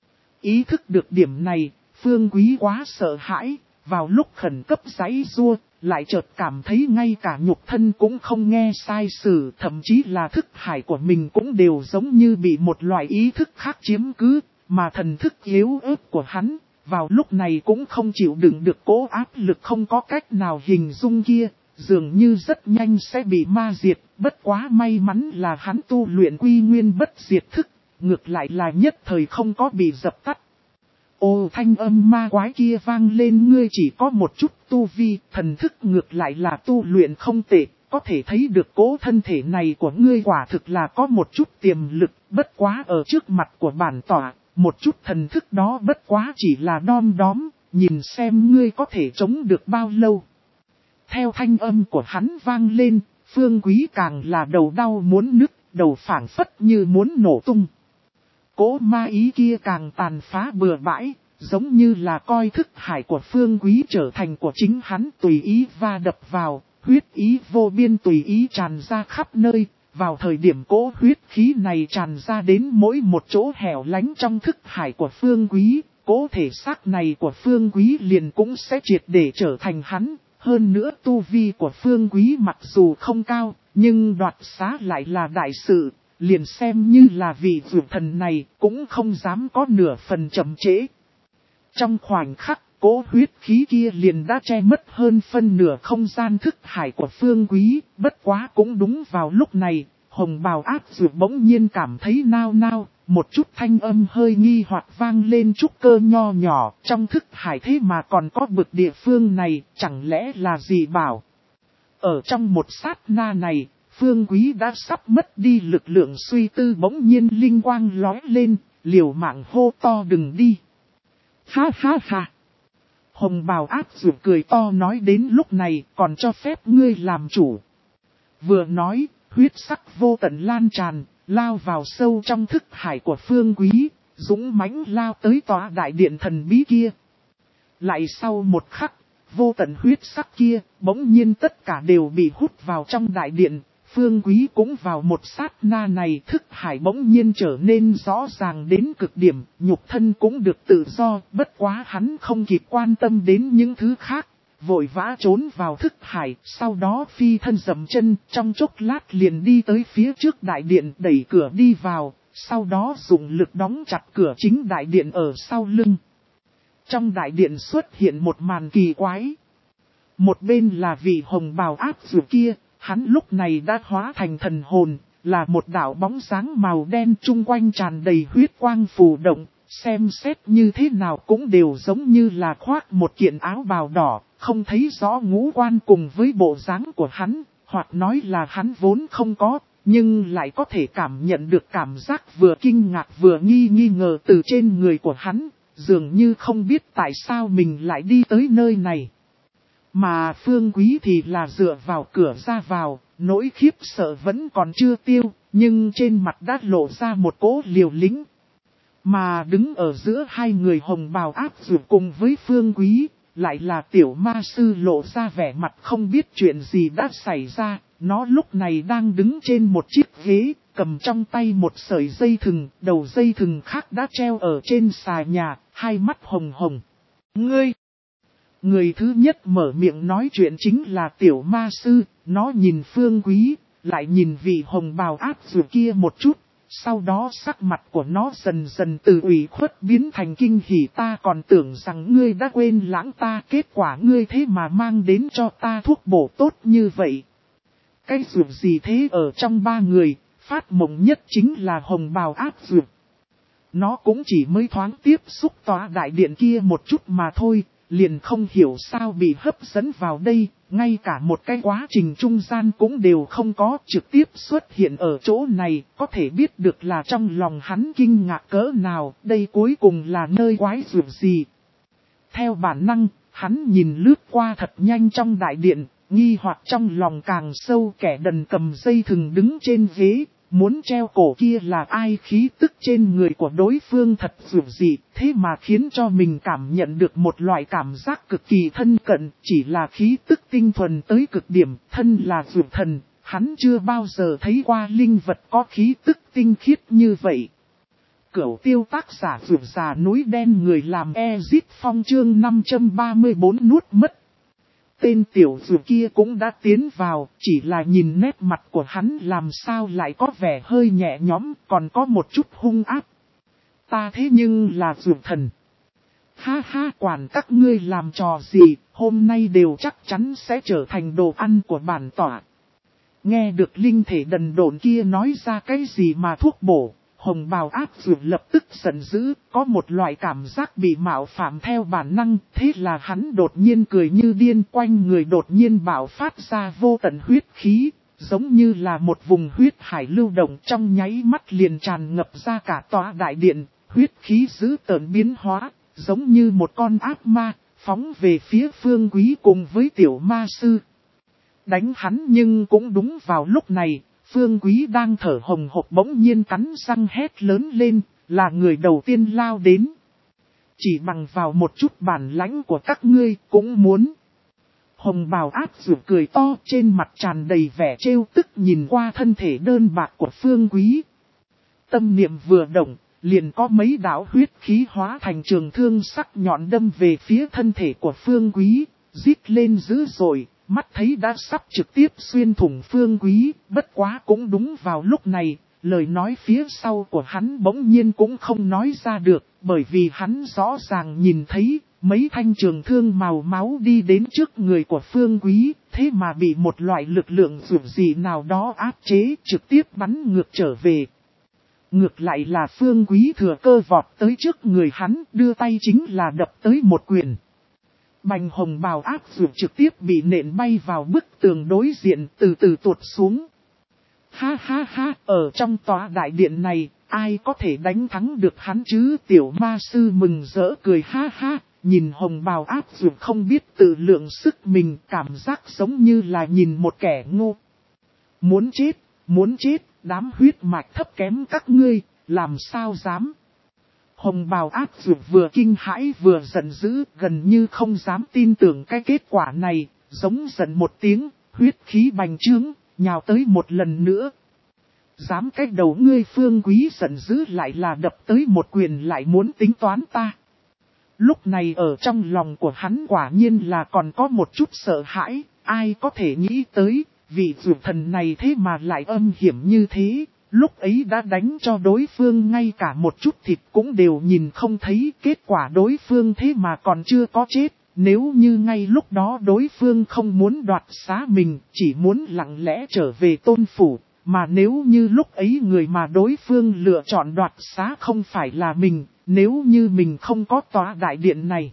Ý thức được điểm này, Phương Quý quá sợ hãi, vào lúc khẩn cấp giãy giụa, lại chợt cảm thấy ngay cả nhục thân cũng không nghe sai sử, thậm chí là thức hải của mình cũng đều giống như bị một loại ý thức khác chiếm cứ, mà thần thức yếu ớt của hắn, vào lúc này cũng không chịu đựng được cố áp lực không có cách nào hình dung kia, dường như rất nhanh sẽ bị ma diệt, bất quá may mắn là hắn tu luyện quy nguyên bất diệt thức, ngược lại là nhất thời không có bị dập tắt. Ô thanh âm ma quái kia vang lên, ngươi chỉ có một chút tu vi, thần thức ngược lại là tu luyện không tệ, có thể thấy được cố thân thể này của ngươi quả thực là có một chút tiềm lực, bất quá ở trước mặt của bản tỏa, một chút thần thức đó bất quá chỉ là đom đóm, nhìn xem ngươi có thể chống được bao lâu. Theo thanh âm của hắn vang lên, Phương Quý càng là đầu đau muốn nứt, đầu phảng phất như muốn nổ tung. Cố ma ý kia càng tàn phá bừa bãi, giống như là coi thức hải của Phương Quý trở thành của chính hắn, tùy ý va đập vào, huyết ý vô biên tùy ý tràn ra khắp nơi, Vào thời điểm cỗ huyết khí này tràn ra đến mỗi một chỗ hẻo lánh trong thức hải của Phương Quý, cỗ thể xác này của Phương Quý liền cũng sẽ triệt để trở thành hắn. Hơn nữa tu vi của Phương Quý mặc dù không cao, nhưng đoạt xá lại là đại sự, liền xem như là vị dược thần này cũng không dám có nửa phần chậm trễ. Trong khoảnh khắc, cỗ huyết khí kia liền đã che mất hơn phân nửa không gian thức hải của Phương Quý, bất quá cũng đúng vào lúc này, hồng bào ác dược bỗng nhiên cảm thấy nao nao, một chút thanh âm hơi nghi hoặc vang lên trúc cơ nho nhỏ, trong thức hải thế mà còn có bực địa phương này, chẳng lẽ là gì bảo. Ở trong một sát na này, Phương Quý đã sắp mất đi lực lượng suy tư, bỗng nhiên linh quang lóe lên, liều mạng hô to đừng đi. Ha ha ha. Hồng bào ác dược cười to nói đến lúc này còn cho phép ngươi làm chủ. Vừa nói, huyết sắc vô tận lan tràn, lao vào sâu trong thức hải của Phương Quý, dũng mãnh lao tới tòa đại điện thần bí kia. Lại sau một khắc, vô tận huyết sắc kia, bỗng nhiên tất cả đều bị hút vào trong đại điện. Phương Quý cũng vào một sát na này, thức hải bỗng nhiên trở nên rõ ràng đến cực điểm, nhục thân cũng được tự do, bất quá hắn không kịp quan tâm đến những thứ khác, vội vã trốn vào thức hải, sau đó phi thân dậm chân, trong chốc lát liền đi tới phía trước đại điện, đẩy cửa đi vào, sau đó dùng lực đóng chặt cửa chính đại điện ở sau lưng. Trong đại điện xuất hiện một màn kỳ quái. Một bên là vị hồng bào ác dược kia. Hắn lúc này đã hóa thành thần hồn, là một đạo bóng dáng màu đen chung quanh tràn đầy huyết quang phù động, xem xét như thế nào cũng đều giống như là khoác một kiện áo bào đỏ, không thấy rõ ngũ quan cùng với bộ dáng của hắn, hoặc nói là hắn vốn không có, nhưng lại có thể cảm nhận được cảm giác vừa kinh ngạc vừa nghi nghi ngờ từ trên người của hắn, dường như không biết tại sao mình lại đi tới nơi này. Mà Phương Quý thì là dựa vào cửa ra vào, nỗi khiếp sợ vẫn còn chưa tiêu, nhưng trên mặt đã lộ ra một cỗ liều lĩnh. Mà đứng ở giữa hai người hồng bào ác dược cùng với Phương Quý, lại là tiểu ma sư lộ ra vẻ mặt không biết chuyện gì đã xảy ra, nó lúc này đang đứng trên một chiếc ghế, cầm trong tay một sợi dây thừng, đầu dây thừng khác đã treo ở trên xà nhà, hai mắt hồng hồng. Ngươi! Người thứ nhất mở miệng nói chuyện chính là tiểu ma sư, nó nhìn Phương Quý, lại nhìn vị hồng bào ác dược kia một chút, sau đó sắc mặt của nó dần dần từ ủy khuất biến thành kinh hỉ. Ta còn tưởng rằng ngươi đã quên lãng ta, kết quả ngươi thế mà mang đến cho ta thuốc bổ tốt như vậy. Cái dược gì thế? Ở trong ba người, phát mộng nhất chính là hồng bào ác dược. Nó cũng chỉ mới thoáng tiếp xúc tòa đại điện kia một chút mà thôi. Liền không hiểu sao bị hấp dẫn vào đây, ngay cả một cái quá trình trung gian cũng đều không có, trực tiếp xuất hiện ở chỗ này, có thể biết được là trong lòng hắn kinh ngạc cỡ nào, đây cuối cùng là nơi quái dược gì. Theo bản năng, hắn nhìn lướt qua thật nhanh trong đại điện, nghi hoặc trong lòng càng sâu. Kẻ đần cầm dây thừng đứng trên ghế, muốn treo cổ kia là ai? Khí tức trên người của đối phương thật dường dị, thế mà khiến cho mình cảm nhận được một loại cảm giác cực kỳ thân cận, chỉ là khí tức tinh thuần tới cực điểm, thân là dược thần, hắn chưa bao giờ thấy qua linh vật có khí tức tinh khiết như vậy. Cửu tiêu tác giả dược già núi đen người làm Ezit Phong chương năm trăm ba mươi tư nuốt mất. Tên tiểu dược kia cũng đã tiến vào, chỉ là nhìn nét mặt của hắn làm sao lại có vẻ hơi nhẹ nhõm, còn có một chút hung ác. Ta thế nhưng là dược thần. Ha ha, quản các ngươi làm trò gì, hôm nay đều chắc chắn sẽ trở thành đồ ăn của bản tỏa. Nghe được linh thể đần độn kia nói ra cái gì mà thuốc bổ. Hồng bào ác dược lập tức giận dữ, có một loại cảm giác bị mạo phạm theo bản năng, thế là hắn đột nhiên cười như điên, quanh người đột nhiên bạo phát ra vô tận huyết khí, giống như là một vùng huyết hải lưu động, trong nháy mắt liền tràn ngập ra cả tòa đại điện, huyết khí dữ tợn biến hóa, giống như một con ác ma, phóng về phía Phương Quý cùng với tiểu ma sư. Đánh hắn, nhưng cũng đúng vào lúc này. Phương Quý đang thở hồng hộc bỗng nhiên cắn răng hét lớn lên, là người đầu tiên lao đến. Chỉ bằng vào một chút bản lãnh của các ngươi cũng muốn. Hồng bào áp dụ cười to, trên mặt tràn đầy vẻ trêu tức nhìn qua thân thể đơn bạc của Phương Quý. Tâm niệm vừa động, liền có mấy đạo huyết khí hóa thành trường thương sắc nhọn đâm về phía thân thể của Phương Quý, rít lên dữ dội, mắt thấy đã sắp trực tiếp xuyên thủng Phương Quý, bất quá cũng đúng vào lúc này, lời nói phía sau của hắn bỗng nhiên cũng không nói ra được, bởi vì hắn rõ ràng nhìn thấy, mấy thanh trường thương màu máu đi đến trước người của Phương Quý, thế mà bị một loại lực lượng dù gì nào đó áp chế, trực tiếp bắn ngược trở về. Ngược lại là Phương Quý thừa cơ vọt tới trước người hắn, đưa tay chính là đập tới một quyền. Bành hồng bào áp dụ trực tiếp bị nện bay vào bức tường đối diện, từ từ tuột xuống. Ha ha ha, ở trong tòa đại điện này, ai có thể đánh thắng được hắn chứ? Tiểu ma sư mừng rỡ cười ha ha, nhìn hồng bào áp dụ không biết tự lượng sức mình, cảm giác giống như là nhìn một kẻ ngu. Muốn chết, muốn chết, đám huyết mạch thấp kém các ngươi, làm sao dám? Hồng bào áp dụ vừa kinh hãi vừa giận dữ, gần như không dám tin tưởng cái kết quả này, giống giận một tiếng, huyết khí bành trướng, nhào tới một lần nữa. Dám cách đầu ngươi? Phương Quý giận dữ lại là đập tới một quyền, lại muốn tính toán ta. Lúc này ở trong lòng của hắn quả nhiên là còn có một chút sợ hãi, ai có thể nghĩ tới, vị dụ thần này thế mà lại âm hiểm như thế. Lúc ấy đã đánh cho đối phương ngay cả một chút thịt cũng đều nhìn không thấy, kết quả đối phương thế mà còn chưa có chết. Nếu như ngay lúc đó đối phương không muốn đoạt xá mình, chỉ muốn lặng lẽ trở về tôn phủ, mà nếu như lúc ấy người mà đối phương lựa chọn đoạt xá không phải là mình, nếu như mình không có tòa đại điện này.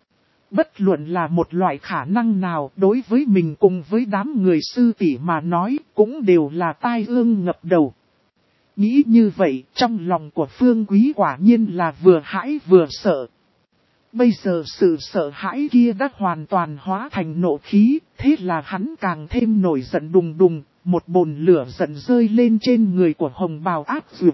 Bất luận là một loại khả năng nào đối với mình cùng với đám người sư tỷ mà nói cũng đều là tai ương ngập đầu. Nghĩ như vậy, trong lòng của Phương Quý quả nhiên là vừa hãi vừa sợ. Bây giờ sự sợ hãi kia đã hoàn toàn hóa thành nộ khí, thế là hắn càng thêm nổi giận đùng đùng, một bồn lửa giận rơi lên trên người của hồng bào áp dụ.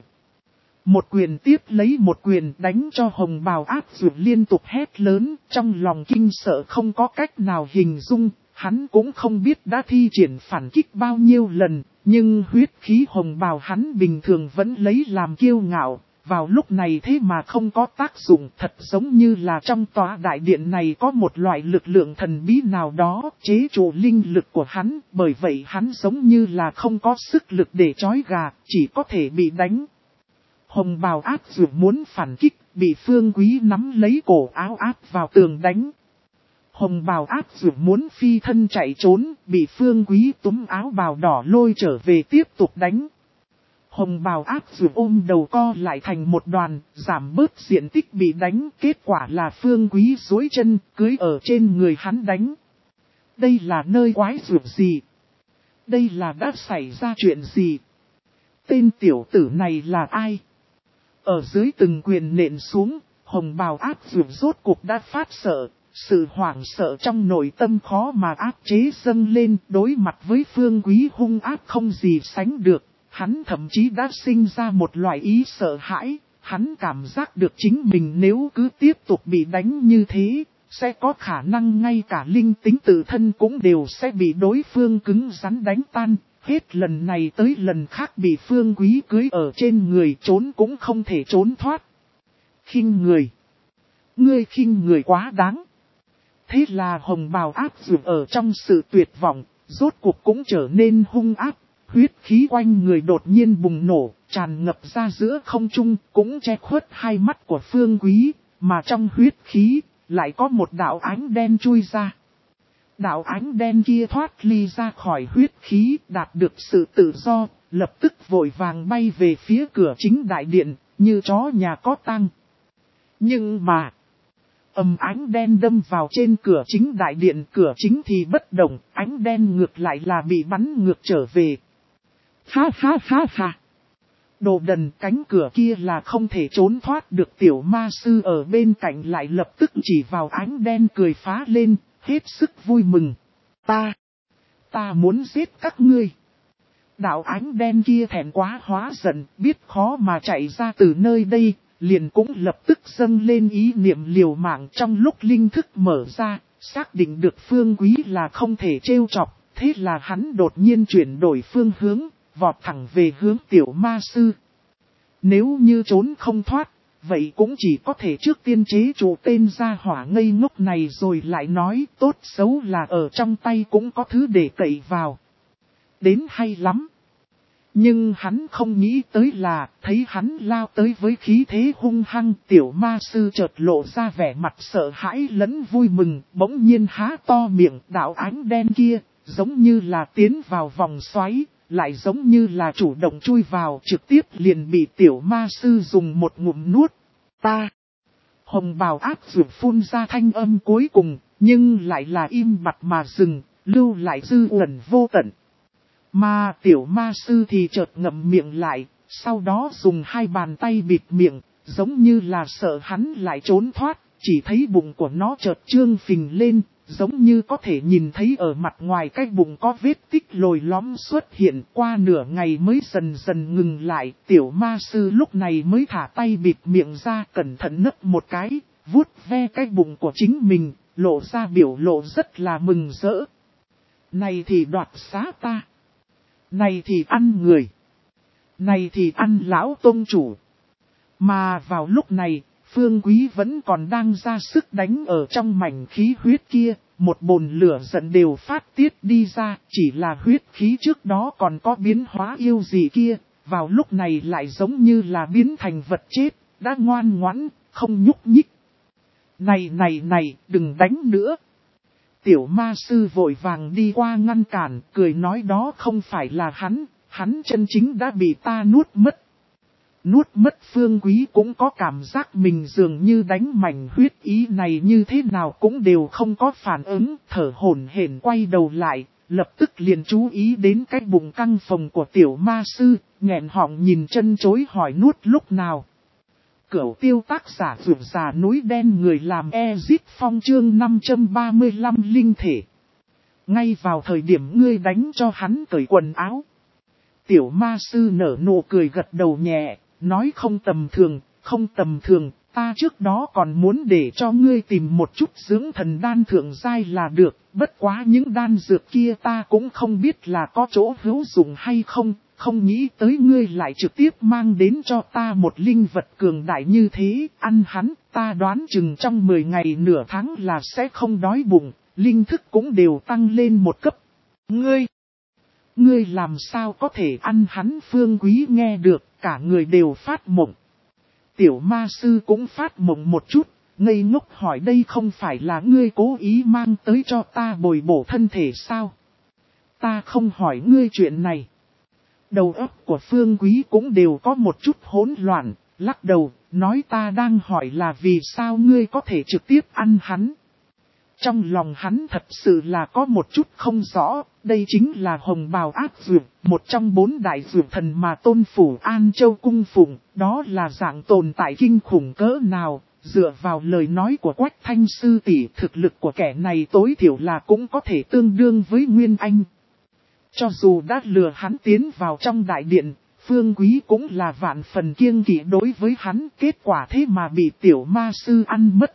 Một quyền tiếp lấy một quyền đánh cho hồng bào áp dụ liên tục hét lớn, trong lòng kinh sợ không có cách nào hình dung, hắn cũng không biết đã thi triển phản kích bao nhiêu lần. Nhưng huyết khí hồng bào hắn bình thường vẫn lấy làm kiêu ngạo, vào lúc này thế mà không có tác dụng, thật giống như là trong tòa đại điện này có một loại lực lượng thần bí nào đó chế trụ linh lực của hắn, bởi vậy hắn giống như là không có sức lực để trói gà, chỉ có thể bị đánh. Hồng bào áp dụ muốn phản kích, bị Phương Quý nắm lấy cổ áo áp vào tường đánh. Hồng bào áp dụ muốn phi thân chạy trốn, bị Phương Quý túm áo bào đỏ lôi trở về tiếp tục đánh. Hồng bào áp dụ ôm đầu co lại thành một đoàn, giảm bớt diện tích bị đánh, kết quả là Phương Quý duỗi chân, cưới ở trên người hắn đánh. Đây là nơi quái dụ gì? Đây là đã xảy ra chuyện gì? Tên tiểu tử này là ai? Ở dưới từng quyền nện xuống, hồng bào áp dụ rốt cuộc đã phát sợ. Sự hoảng sợ trong nội tâm khó mà áp chế dâng lên, đối mặt với Phương Quý hung ác không gì sánh được, hắn thậm chí đã sinh ra một loại ý sợ hãi, hắn cảm giác được chính mình nếu cứ tiếp tục bị đánh như thế, sẽ có khả năng ngay cả linh tính tự thân cũng đều sẽ bị đối phương cứng rắn đánh tan, hết lần này tới lần khác bị Phương Quý cưới ở trên người, trốn cũng không thể trốn thoát. Khinh người! Ngươi khinh người quá đáng! Thế là hồng bào áp dụ ở trong sự tuyệt vọng, rốt cuộc cũng trở nên hung ác, huyết khí quanh người đột nhiên bùng nổ, tràn ngập ra giữa không trung, cũng che khuất hai mắt của Phương Quý, mà trong huyết khí, lại có một đạo ánh đen chui ra. Đạo ánh đen kia thoát ly ra khỏi huyết khí, đạt được sự tự do, lập tức vội vàng bay về phía cửa chính đại điện, như chó nhà có tang. Nhưng mà... Ầm ánh đen đâm vào trên cửa chính đại điện, cửa chính thì bất động, ánh đen ngược lại là bị bắn ngược trở về. Ha ha ha ha! Đồ đần, cánh cửa kia là không thể trốn thoát được. Tiểu ma sư ở bên cạnh lại lập tức chỉ vào ánh đen cười phá lên, hết sức vui mừng. Ta! Ta muốn giết các ngươi! Đạo ánh đen kia thẹn quá hóa giận, biết khó mà chạy ra từ nơi đây. Liền cũng lập tức dâng lên ý niệm liều mạng, trong lúc linh thức mở ra, Xác định được Phương Quý là không thể trêu chọc, thế là hắn đột nhiên chuyển đổi phương hướng, vọt thẳng về hướng tiểu ma sư. Nếu như trốn không thoát, vậy cũng chỉ có thể trước tiên chế trụ tên gia hỏa ngây ngốc này rồi lại nói tốt xấu là ở trong tay cũng có thứ để cậy vào. Đến hay lắm. Nhưng hắn không nghĩ tới là, thấy hắn lao tới với khí thế hung hăng, tiểu ma sư chợt lộ ra vẻ mặt sợ hãi lẫn vui mừng, bỗng nhiên há to miệng, đạo ánh đen kia, giống như là tiến vào vòng xoáy, lại giống như là chủ động chui vào, trực tiếp liền bị tiểu ma sư dùng một ngụm nuốt. Ta! Hồng bào áp dược phun ra thanh âm cuối cùng, nhưng lại là im bặt mà dừng, lưu lại dư uẩn vô tận. Mà tiểu ma sư thì chợt ngậm miệng lại, sau đó dùng hai bàn tay bịt miệng, giống như là sợ hắn lại trốn thoát, chỉ thấy bụng của nó chợt trương phình lên, giống như có thể nhìn thấy ở mặt ngoài cái bụng có vết tích lồi lõm xuất hiện, qua nửa ngày mới dần dần ngừng lại, tiểu ma sư lúc này mới thả tay bịt miệng ra, cẩn thận nấp một cái, vuốt ve cái bụng của chính mình, lộ ra biểu lộ rất là mừng rỡ. Này thì đoạt xá ta. Này thì ăn người. Này thì ăn lão tôn chủ. Mà vào lúc này, Phương Quý vẫn còn đang ra sức đánh ở trong mảnh khí huyết kia, một bồn lửa giận đều phát tiết đi ra, chỉ là huyết khí trước đó còn có biến hóa yêu gì kia, vào lúc này lại giống như là biến thành vật chết, đã ngoan ngoãn, không nhúc nhích. Này này này, đừng đánh nữa. Tiểu ma sư vội vàng đi qua ngăn cản, cười nói đó không phải là hắn, hắn chân chính đã bị ta nuốt mất. Nuốt mất Phương Quý cũng có cảm giác mình dường như đánh mảnh huyết ý này như thế nào cũng đều không có phản ứng, thở hổn hển quay đầu lại, lập tức liền chú ý đến cái bụng căng phồng của tiểu ma sư, nghẹn họng nhìn chân chối hỏi nuốt lúc nào. Cửu tiêu tác giả vượt già núi đen người làm Ezit Phong chương năm trăm ba mươi lăm linh thể. Ngay vào thời điểm ngươi đánh cho hắn cởi quần áo. Tiểu ma sư nở nụ cười gật đầu nhẹ, nói không tầm thường, không tầm thường, ta trước đó còn muốn để cho ngươi tìm một chút dưỡng thần đan thượng giai là được, bất quá những đan dược kia ta cũng không biết là có chỗ hữu dụng hay không. Không nghĩ tới ngươi lại trực tiếp mang đến cho ta một linh vật cường đại như thế, ăn hắn, ta đoán chừng trong mười ngày nửa tháng là sẽ không đói bụng, linh thức cũng đều tăng lên một cấp. Ngươi, ngươi làm sao có thể ăn hắn? Phương Quý nghe được, cả người đều phát mộng. Tiểu ma sư cũng phát mộng một chút, ngây ngốc hỏi đây không phải là ngươi cố ý mang tới cho ta bồi bổ thân thể sao? Ta không hỏi ngươi chuyện này. Đầu óc của Phương Quý cũng đều có một chút hỗn loạn, lắc đầu, nói ta đang hỏi là vì sao ngươi có thể trực tiếp ăn hắn. Trong lòng hắn thật sự là có một chút không rõ, đây chính là hồng bào ác dược, một trong bốn đại dược thần mà tôn phủ An Châu cung phụng, đó là dạng tồn tại kinh khủng cỡ nào, dựa vào lời nói của Quách Thanh sư tỷ, thực lực của kẻ này tối thiểu là cũng có thể tương đương với Nguyên Anh. Cho dù đã lừa hắn tiến vào trong đại điện, Phương Quý cũng là vạn phần kiêng kỵ đối với hắn, kết quả thế mà bị tiểu ma sư ăn mất.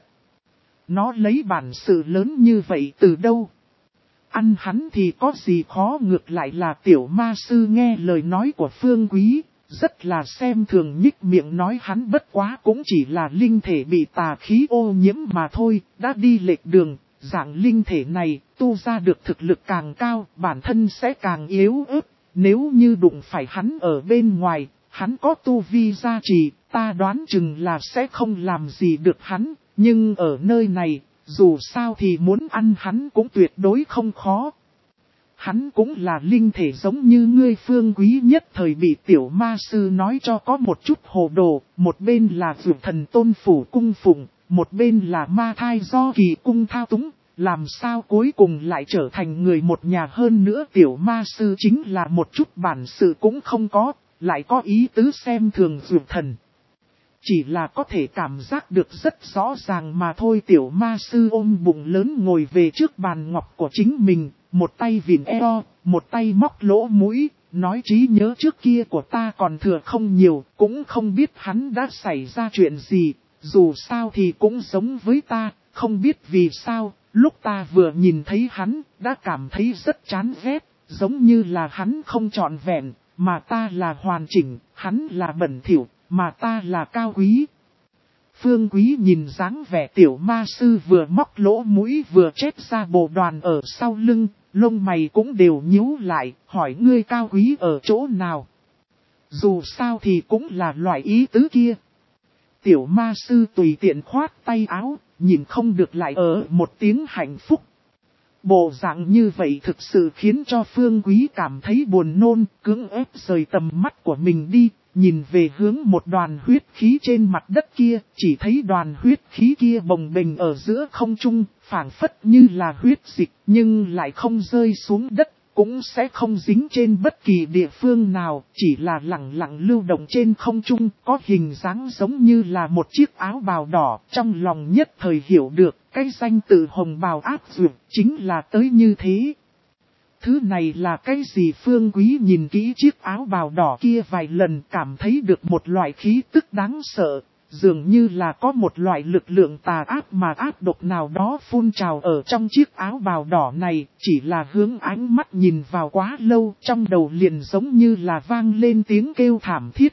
Nó lấy bản sự lớn như vậy từ đâu? Ăn hắn thì có gì khó, ngược lại là tiểu ma sư nghe lời nói của Phương Quý, rất là xem thường nhích miệng nói hắn bất quá cũng chỉ là linh thể bị tà khí ô nhiễm mà thôi, đã đi lệch đường. Dạng linh thể này, tu ra được thực lực càng cao, bản thân sẽ càng yếu ớt. Nếu như đụng phải hắn ở bên ngoài, hắn có tu vi gia trì, ta đoán chừng là sẽ không làm gì được hắn. Nhưng ở nơi này, dù sao thì muốn ăn hắn cũng tuyệt đối không khó. Hắn cũng là linh thể giống như ngươi. Phương Quý nhất thời bị tiểu ma sư nói cho có một chút hồ đồ, một bên là dược thần tôn phủ cung phụng. Một bên là ma thai do kỳ cung thao túng, làm sao cuối cùng lại trở thành người một nhà. Hơn nữa tiểu ma sư chính là một chút bản sự cũng không có, lại có ý tứ xem thường dược thần. Chỉ là có thể cảm giác được rất rõ ràng mà thôi. Tiểu ma sư ôm bụng lớn ngồi về trước bàn ngọc của chính mình, một tay vịn eo, một tay móc lỗ mũi, nói trí nhớ trước kia của ta còn thừa không nhiều, cũng không biết hắn đã xảy ra chuyện gì. Dù sao thì cũng giống với ta, không biết vì sao, Lúc ta vừa nhìn thấy hắn, đã cảm thấy rất chán ghét, giống như là hắn không trọn vẹn, mà ta là hoàn chỉnh, hắn là bẩn thỉu, mà ta là cao quý. Phương Quý nhìn dáng vẻ tiểu ma sư vừa móc lỗ mũi vừa chét ra bộ đoàn ở sau lưng, lông mày cũng đều nhíu lại, hỏi ngươi cao quý ở chỗ nào. Dù sao thì cũng là loại ý tứ kia. Tiểu ma sư tùy tiện khoát tay áo, nhìn không được lại ở một tiếng hạnh phúc. Bộ dạng như vậy thực sự khiến cho Phương Quý cảm thấy buồn nôn, cưỡng ép rời tầm mắt của mình đi, nhìn về hướng một đoàn huyết khí trên mặt đất kia, chỉ thấy đoàn huyết khí kia bồng bềnh ở giữa không trung, phảng phất như là huyết dịch, nhưng lại không rơi xuống đất, cũng sẽ không dính trên bất kỳ địa phương nào, chỉ là lẳng lặng lưu động trên không trung, có hình dáng giống như là một chiếc áo bào đỏ, trong lòng nhất thời hiểu được, cái danh từ hồng bào áp dược chính là tới như thế. Thứ này là cái gì? Phương Quý nhìn kỹ chiếc áo bào đỏ kia vài lần, cảm thấy được một loại khí tức đáng sợ, dường như là có một loại lực lượng tà ác mà ác độc nào đó phun trào ở trong chiếc áo bào đỏ này, chỉ là hướng ánh mắt nhìn vào quá lâu, trong đầu liền giống như là vang lên tiếng kêu thảm thiết.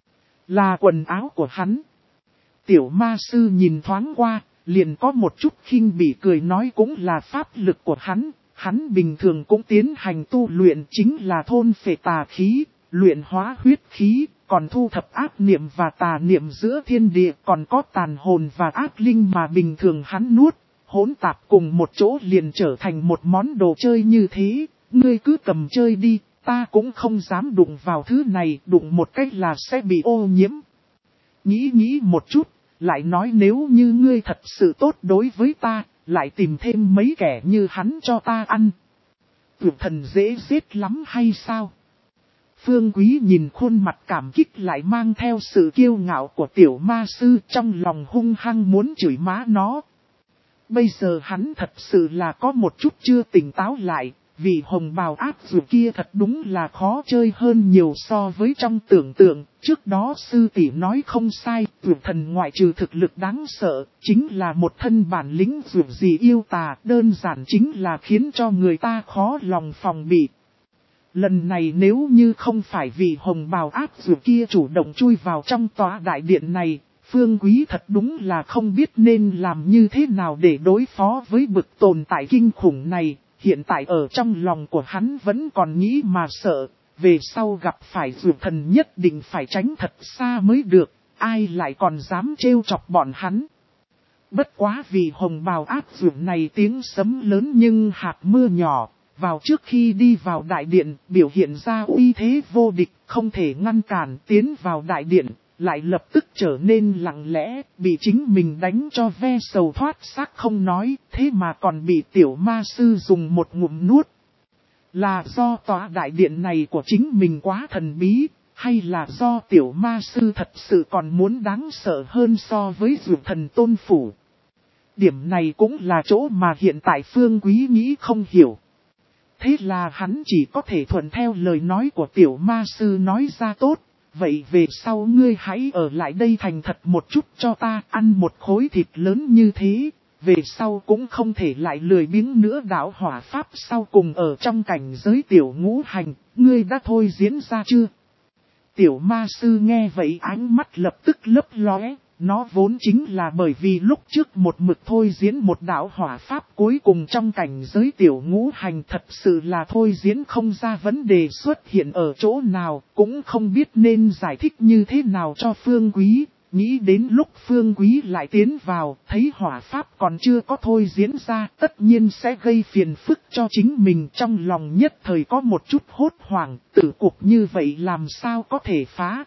Là quần áo của hắn. Tiểu ma sư nhìn thoáng qua, liền có một chút khinh bỉ cười nói cũng là pháp lực của hắn. Hắn bình thường cũng tiến hành tu luyện, chính là thôn phệ tà khí, luyện hóa huyết khí, còn thu thập ác niệm và tà niệm giữa thiên địa, còn có tàn hồn và ác linh mà bình thường hắn nuốt, hỗn tạp cùng một chỗ liền trở thành một món đồ chơi như thế. Ngươi cứ cầm chơi đi, ta cũng không dám đụng vào thứ này, đụng một cách là sẽ bị ô nhiễm. Nghĩ nghĩ một chút, lại nói nếu như ngươi thật sự tốt đối với ta, lại tìm thêm mấy kẻ như hắn cho ta ăn. Tuyệt thần dễ giết lắm hay sao? Phương Quý nhìn khuôn mặt cảm kích lại mang theo sự kiêu ngạo của tiểu ma sư, trong lòng hung hăng muốn chửi má nó. Bây giờ hắn thật sự là có một chút chưa tỉnh táo lại, vì hồng bào áp dù kia thật đúng là khó chơi hơn nhiều so với trong tưởng tượng. Trước đó sư tỷ nói không sai, tuyệt thần ngoại trừ thực lực đáng sợ, chính là một thân bản lĩnh dù gì yêu tà, đơn giản chính là khiến cho người ta khó lòng phòng bị. Lần này nếu như không phải vì hồng bào áp dù kia chủ động chui vào trong tòa đại điện này, Phương Quý thật đúng là không biết nên làm như thế nào để đối phó với bực tồn tại kinh khủng này. Hiện tại ở trong lòng của hắn vẫn còn nghĩ mà sợ, về sau gặp phải dược thần nhất định phải tránh thật xa mới được, ai lại còn dám trêu chọc bọn hắn. Bất quá vì hồng bào áp dược này tiếng sấm lớn nhưng hạt mưa nhỏ, vào trước khi đi vào đại điện, biểu hiện ra uy thế vô địch, không thể ngăn cản tiến vào đại điện, lại lập tức trở nên lặng lẽ, bị chính mình đánh cho ve sầu thoát xác không nói, thế mà còn bị tiểu ma sư dùng một ngụm nuốt. Là do tòa đại điện này của chính mình quá thần bí, hay là do tiểu ma sư thật sự còn muốn đáng sợ hơn so với dược thần tôn phủ? Điểm này cũng là chỗ mà hiện tại Phương Quý nghĩ không hiểu. Thế là hắn chỉ có thể thuận theo lời nói của tiểu ma sư nói ra tốt. Vậy về sau ngươi hãy ở lại đây thành thật một chút cho ta, ăn một khối thịt lớn như thế. Về sau cũng không thể lại lười biếng nữa. Đạo hỏa pháp sau cùng ở trong cảnh giới tiểu ngũ hành, ngươi đã thôi diễn ra chưa? Tiểu ma sư nghe vậy ánh mắt lập tức lấp lóe. Nó vốn chính là bởi vì lúc trước một mực thôi diễn một đạo hỏa pháp cuối cùng trong cảnh giới tiểu ngũ hành, thật sự là thôi diễn không ra vấn đề xuất hiện ở chỗ nào, cũng không biết nên giải thích như thế nào cho Phương Quý. Nghĩ đến lúc Phương Quý lại tiến vào, thấy hỏa pháp còn chưa có thôi diễn ra, tất nhiên sẽ gây phiền phức cho chính mình, trong lòng nhất thời có một chút hốt hoảng, tử cục như vậy làm sao có thể phá.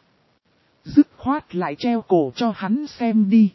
Dứt khoát lại treo cổ cho hắn xem đi.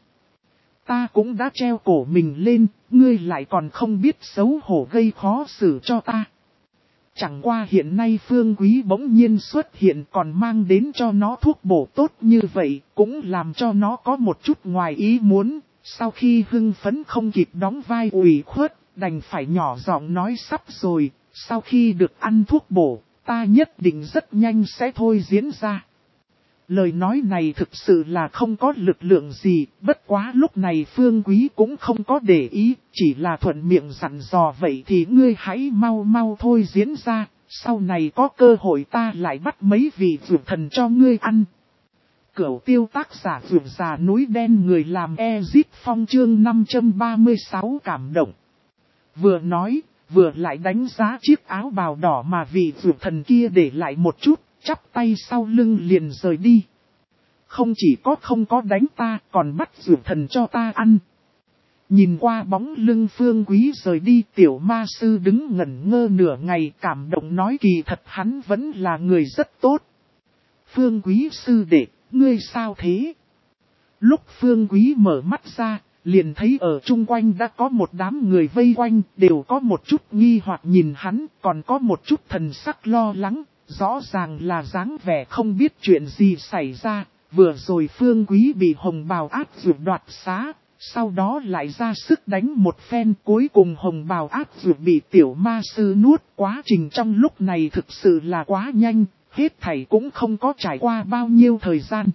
Ta cũng đã treo cổ mình lên, ngươi lại còn không biết xấu hổ gây khó xử cho ta. Chẳng qua hiện nay Phương Quý bỗng nhiên xuất hiện còn mang đến cho nó thuốc bổ tốt như vậy, cũng làm cho nó có một chút ngoài ý muốn. Sau khi hưng phấn không kịp đóng vai ủy khuất, đành phải nhỏ giọng nói sắp rồi, sau khi được ăn thuốc bổ, ta nhất định rất nhanh sẽ thôi diễn ra. Lời nói này thực sự là không có lực lượng gì, bất quá lúc này Phương Quý cũng không có để ý, chỉ là thuận miệng dặn dò vậy thì ngươi hãy mau mau thôi diễn ra, sau này có cơ hội ta lại bắt mấy vị vượt thần cho ngươi ăn. Cửu tiêu tác giả vượt già núi đen người làm Ezip Phong chương năm trăm ba mươi sáu cảm động. Vừa nói, vừa lại đánh giá chiếc áo bào đỏ mà vị vượt thần kia để lại một chút. Chắp tay sau lưng liền rời đi. Không chỉ có không có đánh ta, còn bắt dụ thần cho ta ăn. Nhìn qua bóng lưng Phương Quý rời đi, tiểu ma sư đứng ngẩn ngơ nửa ngày, cảm động nói kỳ thật hắn vẫn là người rất tốt. Phương Quý sư đệ, ngươi sao thế? Lúc Phương Quý mở mắt ra, liền thấy ở chung quanh đã có một đám người vây quanh, đều có một chút nghi hoặc nhìn hắn, còn có một chút thần sắc lo lắng. Rõ ràng là dáng vẻ không biết chuyện gì xảy ra, vừa rồi Phương Quý bị hồng bào áp dược đoạt xá, sau đó lại ra sức đánh một phen, cuối cùng hồng bào áp dược bị tiểu ma sư nuốt. Quá trình trong lúc này thực sự là quá nhanh, hết thảy cũng không có trải qua bao nhiêu thời gian.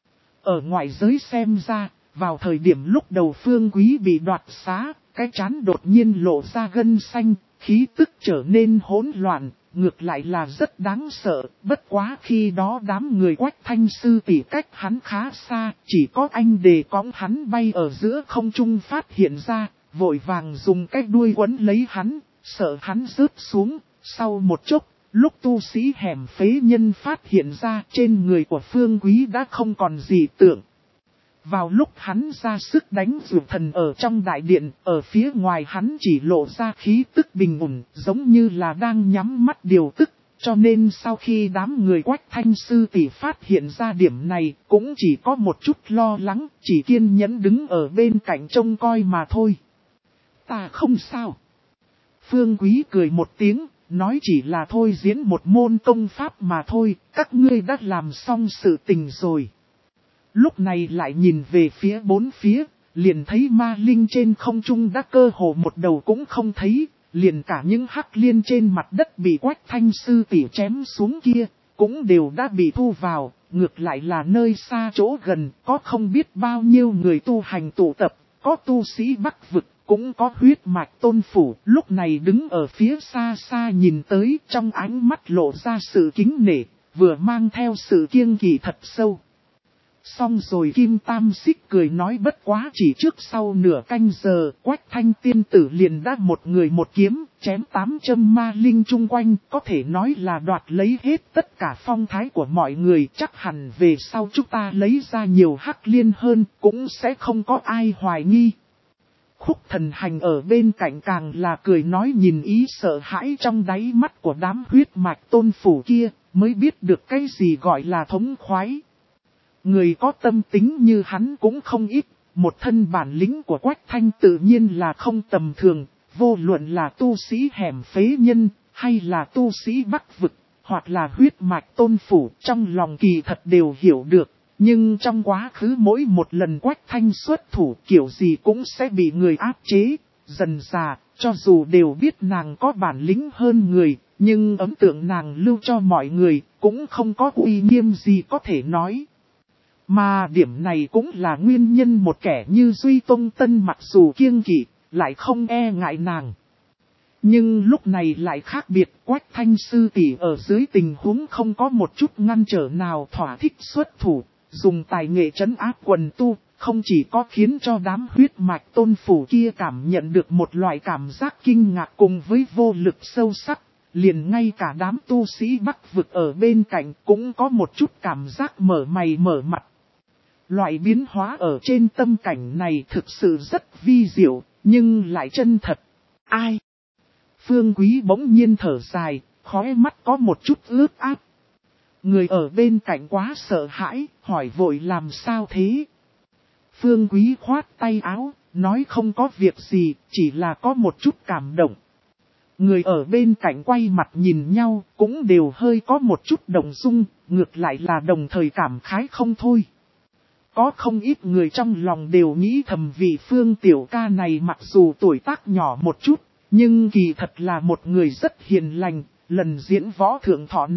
Ở ngoài giới xem ra, vào thời điểm lúc đầu Phương Quý bị đoạt xá, cái trán đột nhiên lộ ra gân xanh, khí tức trở nên hỗn loạn. Ngược lại là rất đáng sợ, bất quá khi đó đám người Quách Thanh sư tỷ cách hắn khá xa, chỉ có anh đề cõng hắn bay ở giữa không trung phát hiện ra, vội vàng dùng cái đuôi quấn lấy hắn, sợ hắn rớt xuống. Sau một chốc, lúc tu sĩ hẻm phế nhân phát hiện ra trên người của Phương Quý đã không còn gì tượng. Vào lúc hắn ra sức đánh dụ thần ở trong đại điện, ở phía ngoài hắn chỉ lộ ra khí tức bình ổn, giống như là đang nhắm mắt điều tức, cho nên sau khi đám người Quách Thanh sư tỷ phát hiện ra điểm này, cũng chỉ có một chút lo lắng, chỉ kiên nhẫn đứng ở bên cạnh trông coi mà thôi. Ta không sao. Phương Quý cười một tiếng, nói chỉ là thôi diễn một môn công pháp mà thôi, các ngươi đã làm xong sự tình rồi. Lúc này lại nhìn về phía bốn phía, liền thấy ma linh trên không trung đã cơ hồ một đầu cũng không thấy, liền cả những hắc liên trên mặt đất bị Quách Thanh sư tỷ chém xuống kia, cũng đều đã bị thu vào, ngược lại là nơi xa chỗ gần, có không biết bao nhiêu người tu hành tụ tập, có tu sĩ Bắc vực, cũng có huyết mạch tôn phủ, lúc này đứng ở phía xa xa nhìn tới, trong ánh mắt lộ ra sự kính nể, vừa mang theo sự kiêng kỵ thật sâu. Xong rồi Kim Tam Xích cười nói bất quá chỉ trước sau nửa canh giờ, Quách Thanh tiên tử liền đã một người một kiếm, chém tám châm ma linh chung quanh, có thể nói là đoạt lấy hết tất cả phong thái của mọi người, chắc hẳn về sau chúng ta lấy ra nhiều hắc liên hơn, cũng sẽ không có ai hoài nghi. Khúc Thần Hành ở bên cạnh càng là cười nói nhìn ý sợ hãi trong đáy mắt của đám huyết mạch tôn phủ kia, mới biết được cái gì gọi là thống khoái. Người có tâm tính như hắn cũng không ít, một thân bản lĩnh của Quách Thanh tự nhiên là không tầm thường, vô luận là tu sĩ hẻm phế nhân, hay là tu sĩ Bắc vực, hoặc là huyết mạch tôn phủ, trong lòng kỳ thật đều hiểu được. Nhưng trong quá khứ mỗi một lần Quách Thanh xuất thủ kiểu gì cũng sẽ bị người áp chế, dần dà, cho dù đều biết nàng có bản lĩnh hơn người, nhưng ấn tượng nàng lưu cho mọi người, cũng không có uy nghiêm gì có thể nói. Mà điểm này cũng là nguyên nhân một kẻ như Duy Tông Tân mặc dù kiêng kỵ, lại không e ngại nàng. Nhưng lúc này lại khác biệt, Quách Thanh sư tỷ ở dưới tình huống không có một chút ngăn trở nào thỏa thích xuất thủ, dùng tài nghệ trấn áp quần tu, không chỉ có khiến cho đám huyết mạch tôn phủ kia cảm nhận được một loại cảm giác kinh ngạc cùng với vô lực sâu sắc, liền ngay cả đám tu sĩ Bắc vực ở bên cạnh cũng có một chút cảm giác mở mày mở mặt. Loại biến hóa ở trên tâm cảnh này thực sự rất vi diệu, nhưng lại chân thật. Ai? Phương Quý bỗng nhiên thở dài, khóe mắt có một chút ướt át. Người ở bên cạnh quá sợ hãi, hỏi vội làm sao thế? Phương Quý khoát tay áo, nói không có việc gì, chỉ là có một chút cảm động. Người ở bên cạnh quay mặt nhìn nhau, cũng đều hơi có một chút đồng dung, ngược lại là đồng thời cảm khái không thôi. Có không ít người trong lòng đều nghĩ thầm vị Phương tiểu ca này mặc dù tuổi tác nhỏ một chút, nhưng kỳ thật là một người rất hiền lành, lần diễn võ thượng thọ này,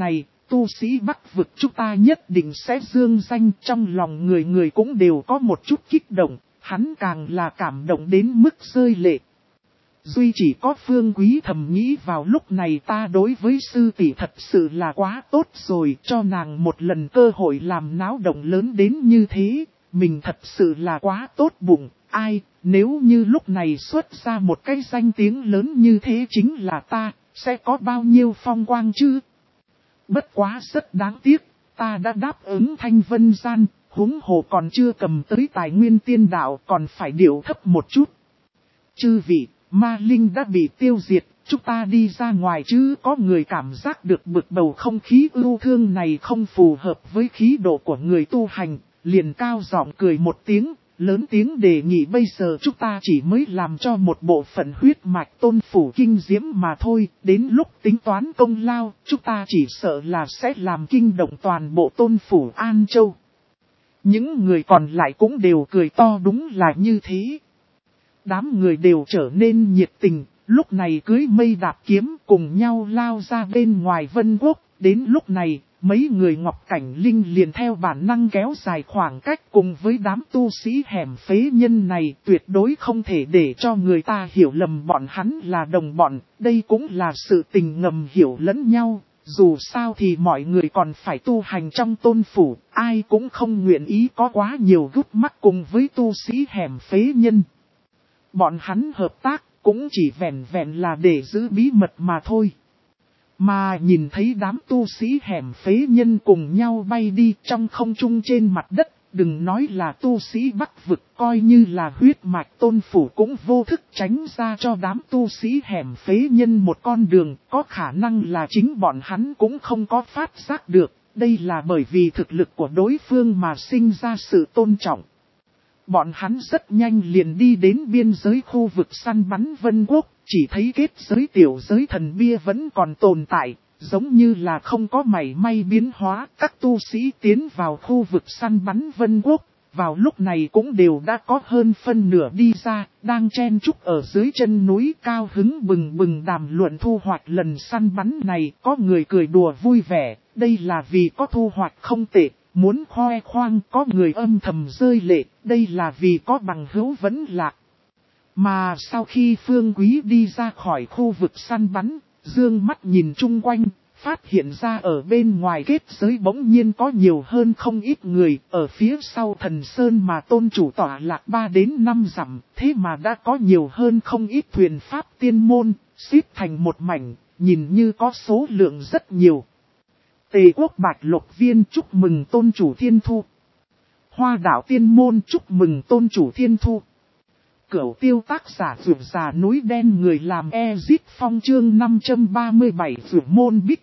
tu sĩ Bắc vực chúng ta nhất định sẽ dương danh. Trong lòng người người cũng đều có một chút kích động, hắn càng là cảm động đến mức rơi lệ. Duy chỉ có Phương Quý thầm nghĩ vào lúc này ta đối với sư tỷ thật sự là quá tốt rồi, cho nàng một lần cơ hội làm náo động lớn đến như thế, mình thật sự là quá tốt bụng. Ai, nếu như lúc này xuất ra một cái danh tiếng lớn như thế chính là ta, sẽ có bao nhiêu phong quang chứ? Bất quá rất đáng tiếc, ta đã đáp ứng Thanh Vân Gian, huống hồ còn chưa cầm tới tài nguyên tiên đạo, còn phải điệu thấp một chút. Chư vị, ma linh đã bị tiêu diệt, chúng ta đi ra ngoài chứ. Có người cảm giác được bực bầu không khí ưu thương này không phù hợp với khí độ của người tu hành, liền cao giọng cười một tiếng, lớn tiếng đề nghị bây giờ chúng ta chỉ mới làm cho một bộ phận huyết mạch tôn phủ kinh diễm mà thôi, đến lúc tính toán công lao, chúng ta chỉ sợ là sẽ làm kinh động toàn bộ tôn phủ An Châu. Những người còn lại cũng đều cười to, đúng là như thế. Đám người đều trở nên nhiệt tình, lúc này cưới mây đạp kiếm cùng nhau lao ra bên ngoài Vân Quốc. Đến lúc này, mấy người Ngọc Cảnh Linh liền theo bản năng kéo dài khoảng cách cùng với đám tu sĩ hẻm phế nhân này, tuyệt đối không thể để cho người ta hiểu lầm bọn hắn là đồng bọn, đây cũng là sự tình ngầm hiểu lẫn nhau. Dù sao thì mọi người còn phải tu hành trong tôn phủ, ai cũng không nguyện ý có quá nhiều gút mắc cùng với tu sĩ hẻm phế nhân. Bọn hắn hợp tác cũng chỉ vẹn vẹn là để giữ bí mật mà thôi. Mà nhìn thấy đám tu sĩ hẻm phế nhân cùng nhau bay đi trong không trung trên mặt đất, đừng nói là tu sĩ Bắc vực, coi như là huyết mạch tôn phủ cũng vô thức tránh ra cho đám tu sĩ hẻm phế nhân một con đường, có khả năng là chính bọn hắn cũng không có phát giác được, đây là bởi vì thực lực của đối phương mà sinh ra sự tôn trọng. Bọn hắn rất nhanh liền đi đến biên giới khu vực săn bắn Vân Quốc, chỉ thấy kết giới tiểu giới thần bia vẫn còn tồn tại, giống như là không có mảy may biến hóa. Các tu sĩ tiến vào khu vực săn bắn Vân Quốc, vào lúc này cũng đều đã có hơn phân nửa đi ra, đang chen chúc ở dưới chân núi cao hứng bừng bừng đàm luận thu hoạch lần săn bắn này. Có người cười đùa vui vẻ, đây là vì có thu hoạch không tệ. Muốn khoe khoang, có người âm thầm rơi lệ, đây là vì có bằng hữu vẫn lạc. Mà sau khi Phương Quý đi ra khỏi khu vực săn bắn, dương mắt nhìn chung quanh, phát hiện ra ở bên ngoài kết giới bỗng nhiên có nhiều hơn không ít người, ở phía sau Thần Sơn mà tôn chủ tọa lạc ba đến năm dặm, thế mà đã có nhiều hơn không ít thuyền pháp tiên môn, xếp thành một mảnh, nhìn như có số lượng rất nhiều. Tề quốc Bạch Lộc Viên chúc mừng tôn chủ Thiên Thu. Hoa đảo tiên môn chúc mừng tôn chủ Thiên Thu. Cửu tiêu tác giả vượt già núi đen người làm Ezit Phong chương năm trăm ba mươi bảy vượt môn bích.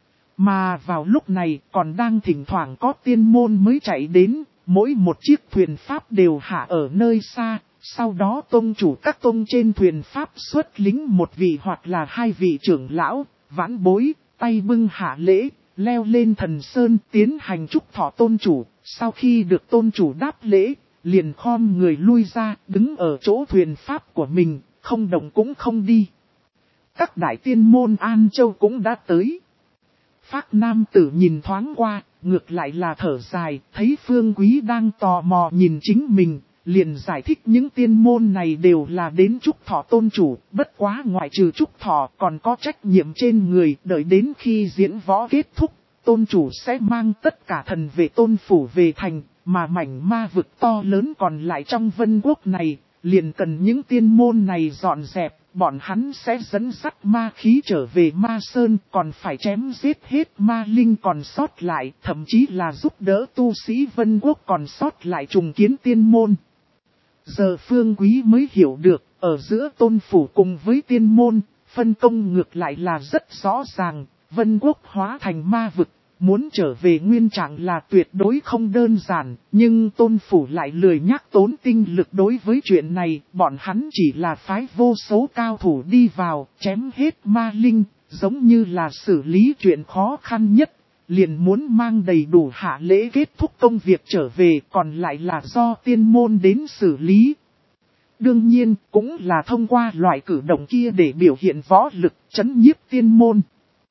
Mà vào lúc này còn đang thỉnh thoảng có tiên môn mới chạy đến, mỗi một chiếc thuyền pháp đều hạ ở nơi xa. Sau đó tôn chủ các tôn trên thuyền pháp xuất lính một vị hoặc là hai vị trưởng lão, vãn bối, tay bưng hạ lễ. Leo lên Thần Sơn tiến hành chúc thọ tôn chủ, sau khi được tôn chủ đáp lễ, liền khom người lui ra, đứng ở chỗ thuyền pháp của mình, không động cũng không đi. Các đại tiên môn An Châu cũng đã tới. Phác nam tử nhìn thoáng qua, ngược lại là thở dài, thấy Phương Quý đang tò mò nhìn chính mình, liền giải thích những tiên môn này đều là đến chúc thọ tôn chủ, bất quá ngoại trừ chúc thọ còn có trách nhiệm trên người, đợi đến khi diễn võ kết thúc, tôn chủ sẽ mang tất cả thần về tôn phủ về thành, mà mảnh ma vực to lớn còn lại trong Vân Quốc này, liền cần những tiên môn này dọn dẹp, bọn hắn sẽ dẫn dắt ma khí trở về ma sơn, còn phải chém giết hết ma linh còn sót lại, thậm chí là giúp đỡ tu sĩ Vân Quốc còn sót lại trùng kiến tiên môn. Giờ Phương Quý mới hiểu được, ở giữa tôn phủ cùng với tiên môn, phân công ngược lại là rất rõ ràng, Vân Quốc hóa thành ma vực, muốn trở về nguyên trạng là tuyệt đối không đơn giản, nhưng tôn phủ lại lười nhắc tốn tinh lực đối với chuyện này, bọn hắn chỉ là phái vô số cao thủ đi vào, chém hết ma linh, giống như là xử lý chuyện khó khăn nhất. Liền muốn mang đầy đủ hạ lễ kết thúc công việc trở về, còn lại là do tiên môn đến xử lý. Đương nhiên, cũng là thông qua loại cử động kia để biểu hiện võ lực, trấn nhiếp tiên môn.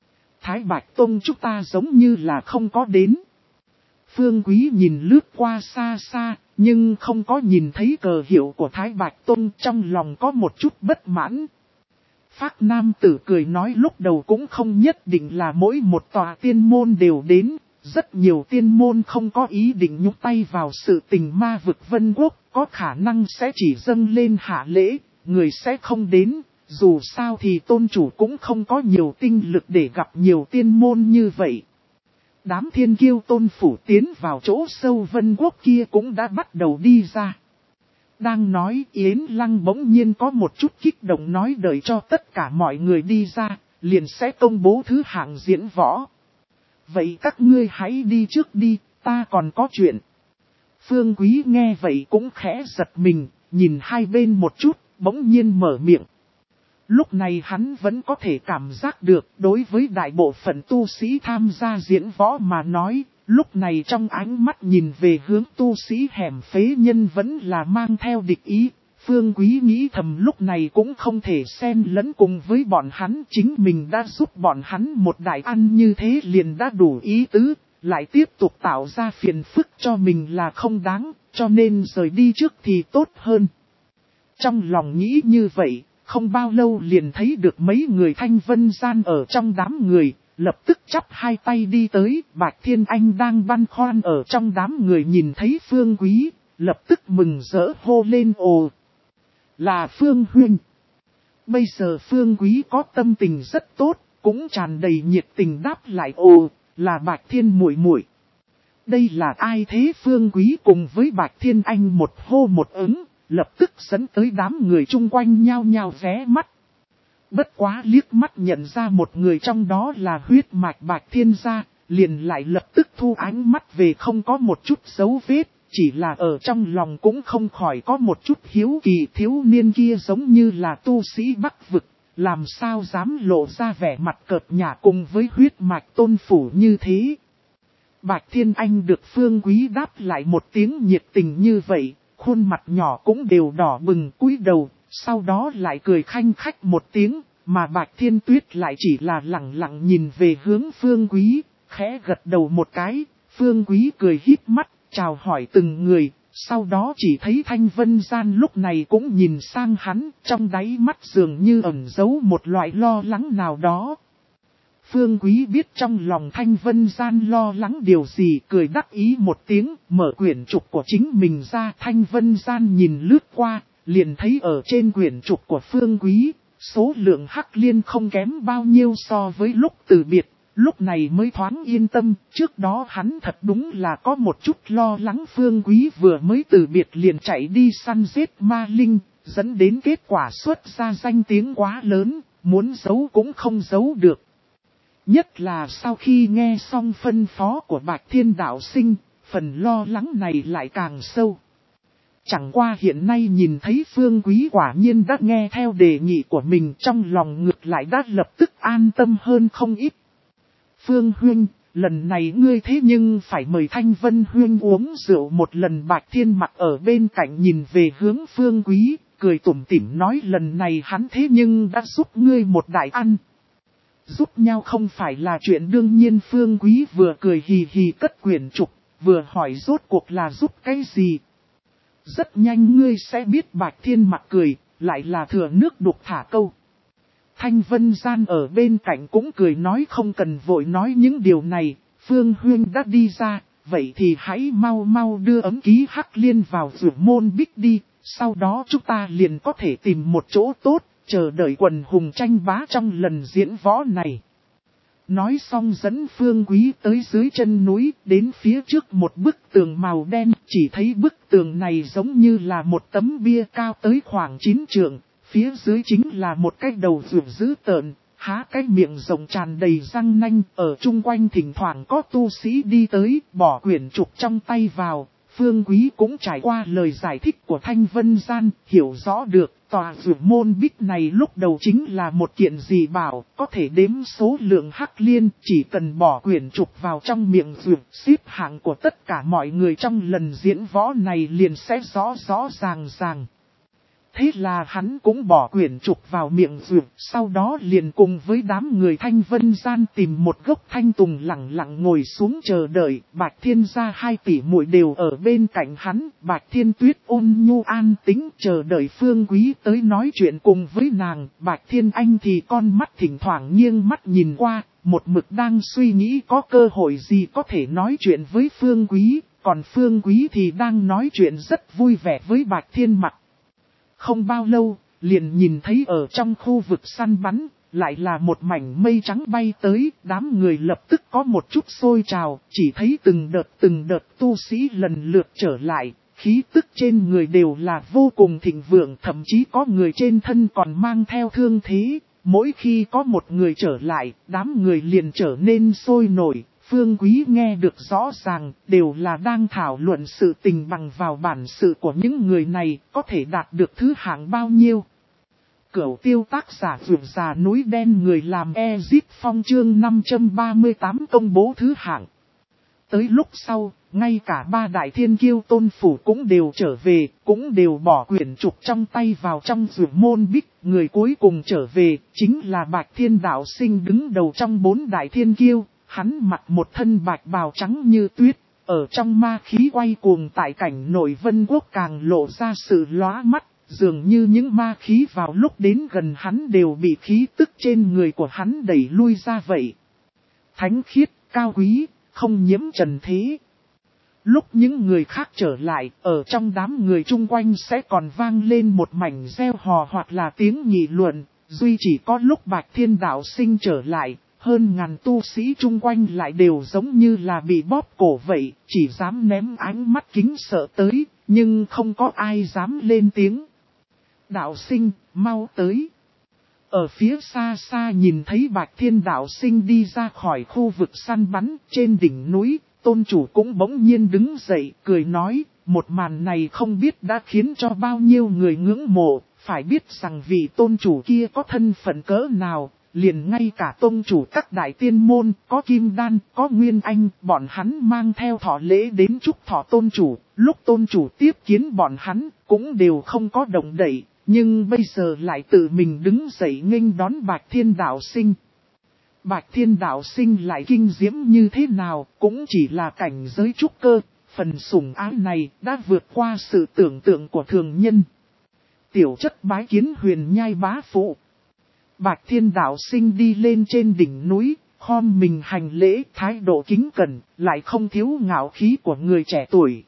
Thái Bạch Tông chúng ta giống như là không có đến. Phương Quý nhìn lướt qua xa xa, nhưng không có nhìn thấy cờ hiệu của Thái Bạch Tông, trong lòng có một chút bất mãn. Phác Nam Tử cười nói lúc đầu cũng không nhất định là mỗi một tòa tiên môn đều đến, rất nhiều tiên môn không có ý định nhúc tay vào sự tình ma vực Vân Quốc, có khả năng sẽ chỉ dâng lên hạ lễ, người sẽ không đến, dù sao thì tôn chủ cũng không có nhiều tinh lực để gặp nhiều tiên môn như vậy. Đám thiên kiêu tôn phủ tiến vào chỗ sâu Vân Quốc kia cũng đã bắt đầu đi ra. Đang nói Yến Lăng bỗng nhiên có một chút kích động nói đợi cho tất cả mọi người đi ra, liền sẽ công bố thứ hạng diễn võ. Vậy các ngươi hãy đi trước đi, ta còn có chuyện. Phương Quý nghe vậy cũng khẽ giật mình, nhìn hai bên một chút, bỗng nhiên mở miệng. Lúc này hắn vẫn có thể cảm giác được đối với đại bộ phận tu sĩ tham gia diễn võ mà nói, lúc này trong ánh mắt nhìn về hướng tu sĩ hẻm phế nhân vẫn là mang theo địch ý. Phương Quý nghĩ thầm lúc này cũng không thể xen lẫn cùng với bọn hắn, chính mình đã giúp bọn hắn một đại ăn như thế liền đã đủ ý tứ, lại tiếp tục tạo ra phiền phức cho mình là không đáng, cho nên rời đi trước thì tốt hơn. Trong lòng nghĩ như vậy, không bao lâu liền thấy được mấy người Thanh Vân Gian ở trong đám người, lập tức chắp hai tay đi tới. Bạch Thiên Anh đang băn khoăn ở trong đám người nhìn thấy Phương Quý, lập tức mừng rỡ hô lên ồ. Là Phương Huynh. Bây giờ Phương Quý có tâm tình rất tốt, cũng tràn đầy nhiệt tình đáp lại ồ, là Bạch Thiên muội muội. Đây là ai thế? Phương Quý cùng với Bạch Thiên Anh một hô một ứng, lập tức dẫn tới đám người chung quanh nhao nhao ghé mắt. Bất quá liếc mắt nhận ra một người trong đó là huyết mạch Bạch Thiên gia, liền lại lập tức thu ánh mắt về không có một chút dấu vết, chỉ là ở trong lòng cũng không khỏi có một chút hiếu kỳ. Thiếu niên kia giống như là tu sĩ Bắc vực, làm sao dám lộ ra vẻ mặt cợt nhả cùng với huyết mạch tôn phủ như thế. Bạch Thiên Anh được Phương Quý đáp lại một tiếng nhiệt tình như vậy, khuôn mặt nhỏ cũng đều đỏ bừng cúi đầu, sau đó lại cười khanh khách một tiếng, mà Bạch Thiên Tuyết lại chỉ là lặng lặng nhìn về hướng Phương Quý, khẽ gật đầu một cái. Phương Quý cười híp mắt, chào hỏi từng người, sau đó chỉ thấy Thanh Vân Gian lúc này cũng nhìn sang hắn, trong đáy mắt dường như ẩn giấu một loại lo lắng nào đó. Phương Quý biết trong lòng Thanh Vân Gian lo lắng điều gì, cười đắc ý một tiếng, mở quyển trục của chính mình ra. Thanh Vân Gian nhìn lướt qua, liền thấy ở trên quyển trục của Phương Quý, số lượng hắc liên không kém bao nhiêu so với lúc từ biệt, lúc này mới thoáng yên tâm. Trước đó hắn thật đúng là có một chút lo lắng Phương Quý vừa mới từ biệt liền chạy đi săn giết ma linh, dẫn đến kết quả xuất ra danh tiếng quá lớn, muốn giấu cũng không giấu được. Nhất là sau khi nghe xong phân phó của Bạch Thiên Đạo Sinh, phần lo lắng này lại càng sâu. Chẳng qua hiện nay nhìn thấy Phương Quý quả nhiên đã nghe theo đề nghị của mình, trong lòng ngược lại đã lập tức an tâm hơn không ít. Phương Huynh, lần này ngươi thế nhưng phải mời Thanh Vân Huynh uống rượu một lần. Bạch Thiên mặc ở bên cạnh nhìn về hướng Phương Quý, cười tủm tỉm nói lần này hắn thế nhưng đã giúp ngươi một đại ăn. Giúp nhau không phải là chuyện đương nhiên. Phương Quý vừa cười hì hì cất quyển trục, vừa hỏi rốt cuộc là giúp cái gì. Rất nhanh ngươi sẽ biết. Bạch Thiên mặc cười, lại là thừa nước đục thả câu. Thanh Vân Gian ở bên cạnh cũng cười nói không cần vội nói những điều này, Phương Huynh đã đi ra, vậy thì hãy mau mau đưa ấm ký hắc liên vào rượu môn bích đi, sau đó chúng ta liền có thể tìm một chỗ tốt, chờ đợi quần hùng tranh bá trong lần diễn võ này. Nói xong dẫn Phương Quý tới dưới chân núi, đến phía trước một bức tường màu đen, chỉ thấy bức tường này giống như là một tấm bia cao tới khoảng chín trượng, phía dưới chính là một cái đầu rượu dữ tợn, há cái miệng rộng tràn đầy răng nanh, ở chung quanh thỉnh thoảng có tu sĩ đi tới, bỏ quyển trục trong tay vào. Phương Quý cũng trải qua lời giải thích của Thanh Vân Gian, hiểu rõ được, tòa rượu môn bích này lúc đầu chính là một kiện gì bảo, có thể đếm số lượng hắc liên, chỉ cần bỏ quyển trục vào trong miệng rượu, xếp hạng của tất cả mọi người trong lần diễn võ này liền sẽ rõ rõ ràng ràng. Thế là hắn cũng bỏ quyển trục vào miệng rượu, sau đó liền cùng với đám người Thanh Vân Gian tìm một gốc thanh tùng lặng lặng ngồi xuống chờ đợi. Bạch Thiên gia hai tỷ muội đều ở bên cạnh hắn, Bạch Thiên Tuyết ôn nhu an tĩnh chờ đợi Phương Quý tới nói chuyện cùng với nàng. Bạch Thiên Anh thì con mắt thỉnh thoảng nghiêng mắt nhìn qua, một mực đang suy nghĩ có cơ hội gì có thể nói chuyện với Phương Quý, còn Phương Quý thì đang nói chuyện rất vui vẻ với Bạch Thiên Mặc. Không bao lâu, liền nhìn thấy ở trong khu vực săn bắn, lại là một mảnh mây trắng bay tới, đám người lập tức có một chút sôi trào, chỉ thấy từng đợt từng đợt tu sĩ lần lượt trở lại, khí tức trên người đều là vô cùng thịnh vượng, thậm chí có người trên thân còn mang theo thương thế. Mỗi khi có một người trở lại, đám người liền trở nên sôi nổi. Phương Quý nghe được rõ ràng, đều là đang thảo luận sự tình bằng vào bản sự của những người này, có thể đạt được thứ hạng bao nhiêu. Cửu tiêu tác giả vượt già núi đen người làm Ezit Phong chương năm trăm ba mươi tám công bố thứ hạng. Tới lúc sau, ngay cả ba đại thiên kiêu tôn phủ cũng đều trở về, cũng đều bỏ quyển trục trong tay vào trong rượu môn bích. Người cuối cùng trở về, chính là Bạch Thiên Đạo Sinh đứng đầu trong bốn đại thiên kiêu. Hắn mặc một thân bạch bào trắng như tuyết, ở trong ma khí quay cuồng tại cảnh nội vân quốc càng lộ ra sự lóa mắt, dường như những ma khí vào lúc đến gần hắn đều bị khí tức trên người của hắn đẩy lui ra vậy. Thánh khiết, cao quý, không nhiễm trần thế. Lúc những người khác trở lại, ở trong đám người chung quanh sẽ còn vang lên một mảnh reo hò hoặc là tiếng nghị luận, duy chỉ có lúc Bạch Thiên Đạo Sinh trở lại. Hơn ngàn tu sĩ chung quanh lại đều giống như là bị bóp cổ vậy, chỉ dám ném ánh mắt kính sợ tới, nhưng không có ai dám lên tiếng. Đạo Sinh, mau tới. Ở phía xa xa nhìn thấy Bạch Thiên Đạo Sinh đi ra khỏi khu vực săn bắn, trên đỉnh núi, tôn chủ cũng bỗng nhiên đứng dậy, cười nói, một màn này không biết đã khiến cho bao nhiêu người ngưỡng mộ, phải biết rằng vị tôn chủ kia có thân phận cỡ nào. Liền ngay cả tôn chủ các đại tiên môn, có Kim Đan, có Nguyên Anh, bọn hắn mang theo thọ lễ đến chúc thọ tôn chủ, lúc tôn chủ tiếp kiến bọn hắn, cũng đều không có động đậy, nhưng bây giờ lại tự mình đứng dậy nghênh đón Bạch Thiên Đạo Sinh. Bạch Thiên Đạo Sinh lại kinh diễm như thế nào, cũng chỉ là cảnh giới trúc cơ, phần sủng ái này đã vượt qua sự tưởng tượng của thường nhân. Tiểu chất bái kiến huyền nhai bá phụ. Bạch Thiên Đạo Sinh đi lên trên đỉnh núi, khom mình hành lễ, thái độ kính cẩn, lại không thiếu ngạo khí của người trẻ tuổi.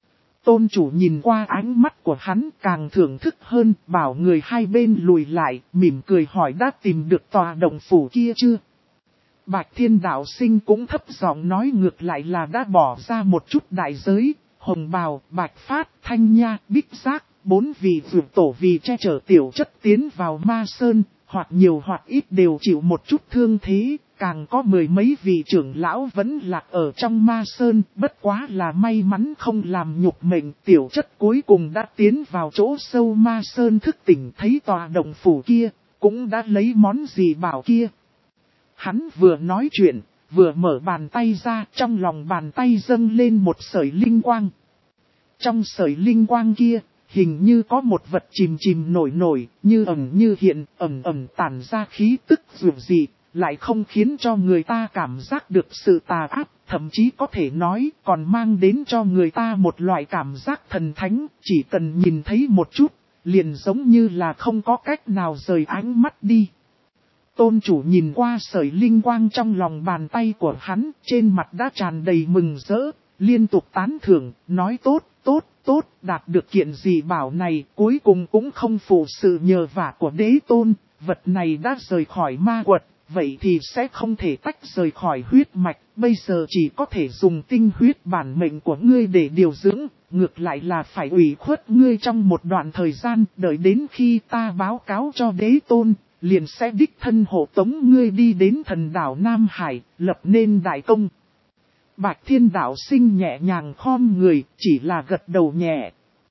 Tôn chủ nhìn qua ánh mắt của hắn càng thưởng thức hơn, bảo người hai bên lùi lại, mỉm cười hỏi đã tìm được tòa động phủ kia chưa? Bạch Thiên Đạo Sinh cũng thấp giọng nói ngược lại là đã bỏ ra một chút đại giới, hồng bào, bạch phát, thanh nha, bích giác, bốn vị vượt tổ vì che chở tiểu chất tiến vào ma sơn. Hoặc nhiều hoặc ít đều chịu một chút thương thế, càng có mười mấy vị trưởng lão vẫn lạc ở trong ma sơn, bất quá là may mắn không làm nhục mệnh, tiểu chất cuối cùng đã tiến vào chỗ sâu ma sơn thức tỉnh thấy tòa động phủ kia, cũng đã lấy món gì bảo kia. Hắn vừa nói chuyện, vừa mở bàn tay ra, trong lòng bàn tay dâng lên một sợi linh quang. Trong sợi linh quang kia, hình như có một vật chìm chìm nổi nổi, như ẩn như hiện, ẩn ẩn tản ra khí tức dường dị, lại không khiến cho người ta cảm giác được sự tà ác, thậm chí có thể nói còn mang đến cho người ta một loại cảm giác thần thánh, chỉ cần nhìn thấy một chút, liền giống như là không có cách nào rời ánh mắt đi. Tôn chủ nhìn qua sợi linh quang trong lòng bàn tay của hắn, trên mặt đã tràn đầy mừng rỡ, liên tục tán thưởng, nói tốt, tốt, tốt, đạt được kiện gì bảo này, cuối cùng cũng không phụ sự nhờ vả của đế tôn, vật này đã rời khỏi ma quật, vậy thì sẽ không thể tách rời khỏi huyết mạch, bây giờ chỉ có thể dùng tinh huyết bản mệnh của ngươi để điều dưỡng, ngược lại là phải ủy khuất ngươi trong một đoạn thời gian, đợi đến khi ta báo cáo cho đế tôn, liền sẽ đích thân hộ tống ngươi đi đến thần đảo Nam Hải, lập nên đại công. Bạch Thiên Đạo Sinh nhẹ nhàng khom người, chỉ là gật đầu nhẹ.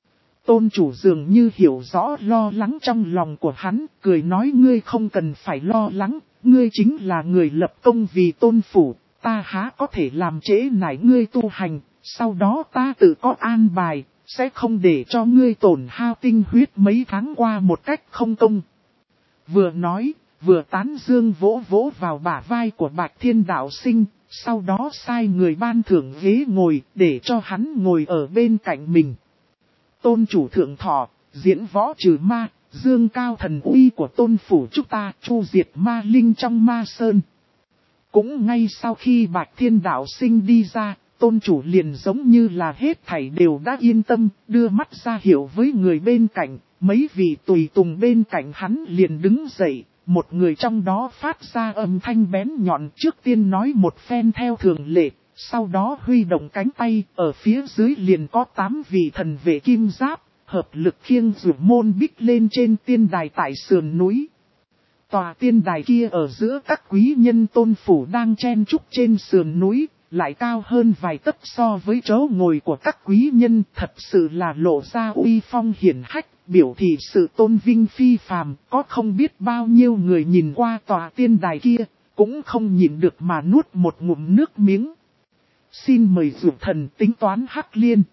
Tôn chủ dường như hiểu rõ lo lắng trong lòng của hắn, cười nói ngươi không cần phải lo lắng, ngươi chính là người lập công vì tôn phủ, ta há có thể làm trễ nải ngươi tu hành, sau đó ta tự có an bài, sẽ không để cho ngươi tổn hao tinh huyết mấy tháng qua một cách không công. Vừa nói, vừa tán dương vỗ vỗ vào bả vai của Bạch Thiên đạo sinh, sau đó sai người ban thưởng ghế ngồi để cho hắn ngồi ở bên cạnh mình. Tôn chủ thượng thọ, diễn võ trừ ma, dương cao thần uy của tôn phủ chúng ta, chu diệt ma linh trong ma sơn. Cũng ngay sau khi Bạch Thiên đạo sinh đi ra, tôn chủ liền giống như là hết thảy đều đã yên tâm, đưa mắt ra hiệu với người bên cạnh, mấy vị tùy tùng bên cạnh hắn liền đứng dậy, một người trong đó phát ra âm thanh bén nhọn trước tiên nói một phen theo thường lệ, sau đó huy động cánh tay, ở phía dưới liền có tám vị thần vệ kim giáp, hợp lực khiêng rủ môn bích lên trên tiên đài tại sườn núi. Tòa tiên đài kia ở giữa các quý nhân tôn phủ đang chen trúc trên sườn núi, lại cao hơn vài tấc so với chỗ ngồi của các quý nhân, thật sự là lộ ra uy phong hiển hách, biểu thị sự tôn vinh phi phàm, có không biết bao nhiêu người nhìn qua tòa tiên đài kia, cũng không nhịn được mà nuốt một ngụm nước miếng. Xin mời dụ thần tính toán Hắc Liên.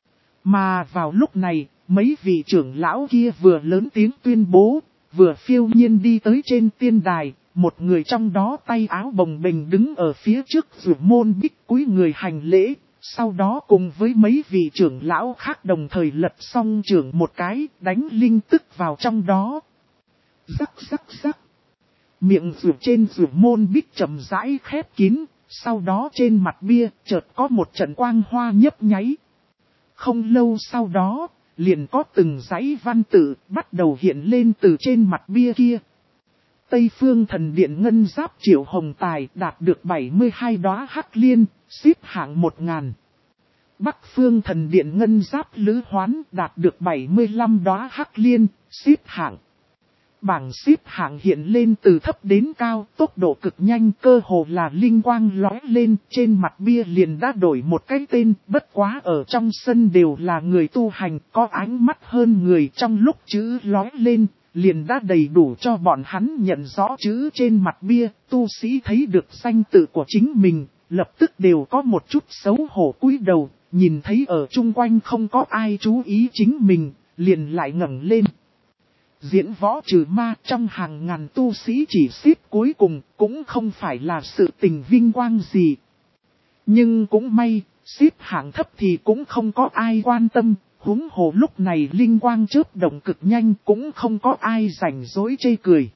Mà vào lúc này, mấy vị trưởng lão kia vừa lớn tiếng tuyên bố, vừa phiêu nhiên đi tới trên tiên đài, một người trong đó tay áo bồng bềnh đứng ở phía trước rủ môn bích cúi người hành lễ, sau đó cùng với mấy vị trưởng lão khác đồng thời lật song trưởng một cái, đánh linh tức vào trong đó. Rắc rắc rắc. Miệng rủ trên rủ môn bích chậm rãi khép kín, sau đó trên mặt bia chợt có một trận quang hoa nhấp nháy. Không lâu sau đó, liền có từng dãy văn tự bắt đầu hiện lên từ trên mặt bia kia. Tây phương thần điện ngân giáp Triệu Hồng Tài đạt được bảy mươi hai đóa Hắc Liên, xếp hạng một nghìn. Bắc phương thần điện ngân giáp Lữ Hoán đạt được bảy mươi lăm đóa Hắc Liên, xếp hạng. Bảng xếp hạng hiện lên từ thấp đến cao, tốc độ cực nhanh, cơ hồ là linh quang lóe lên, trên mặt bia liền đã đổi một cái tên, bất quá ở trong sân đều là người tu hành, có ánh mắt hơn người, trong lúc chữ lóe lên, liền đã đầy đủ cho bọn hắn nhận rõ chữ trên mặt bia, tu sĩ thấy được danh tự của chính mình, lập tức đều có một chút xấu hổ cúi đầu, nhìn thấy ở chung quanh không có ai chú ý chính mình, liền lại ngẩng lên. Diễn võ trừ ma trong hàng ngàn tu sĩ chỉ xếp cuối cùng, cũng không phải là sự tình vinh quang gì. Nhưng cũng may, xếp hạng thấp thì cũng không có ai quan tâm, huống hồ lúc này linh quang chớp động cực nhanh cũng không có ai rảnh rỗi chê cười.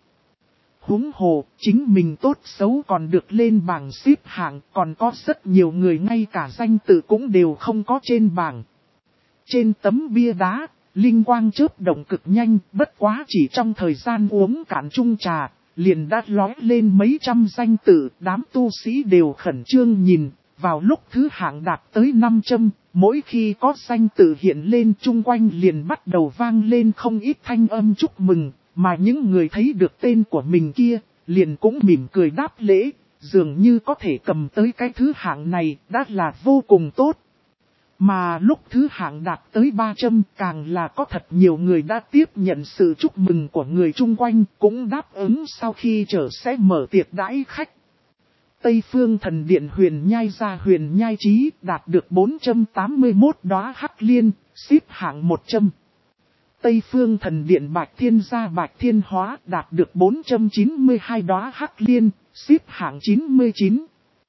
Huống hồ, chính mình tốt xấu còn được lên bảng xếp hạng, còn có rất nhiều người ngay cả danh tự cũng đều không có trên bảng. Trên tấm bia đá, linh quang chớp động cực nhanh, bất quá chỉ trong thời gian uống cạn chung trà, liền đã lói lên mấy trăm danh tự, đám tu sĩ đều khẩn trương nhìn, vào lúc thứ hạng đạt tới năm trăm, mỗi khi có danh tự hiện lên chung quanh liền bắt đầu vang lên không ít thanh âm chúc mừng, mà những người thấy được tên của mình kia, liền cũng mỉm cười đáp lễ, dường như có thể cầm tới cái thứ hạng này, đã là vô cùng tốt. Mà lúc thứ hạng đạt tới ba trăm càng là có thật nhiều người đã tiếp nhận sự chúc mừng của người chung quanh, cũng đáp ứng sau khi trở sẽ mở tiệc đãi khách. Tây phương thần điện Huyền Nhai gia Huyền Nhai Chí đạt được bốn trăm tám mươi mốt đóa Hắc Liên, xếp hạng một trăm. Tây phương thần điện Bạch Thiên gia Bạch Thiên Hóa đạt được bốn trăm chín mươi hai đóa Hắc Liên, xếp hạng chín mươi chín.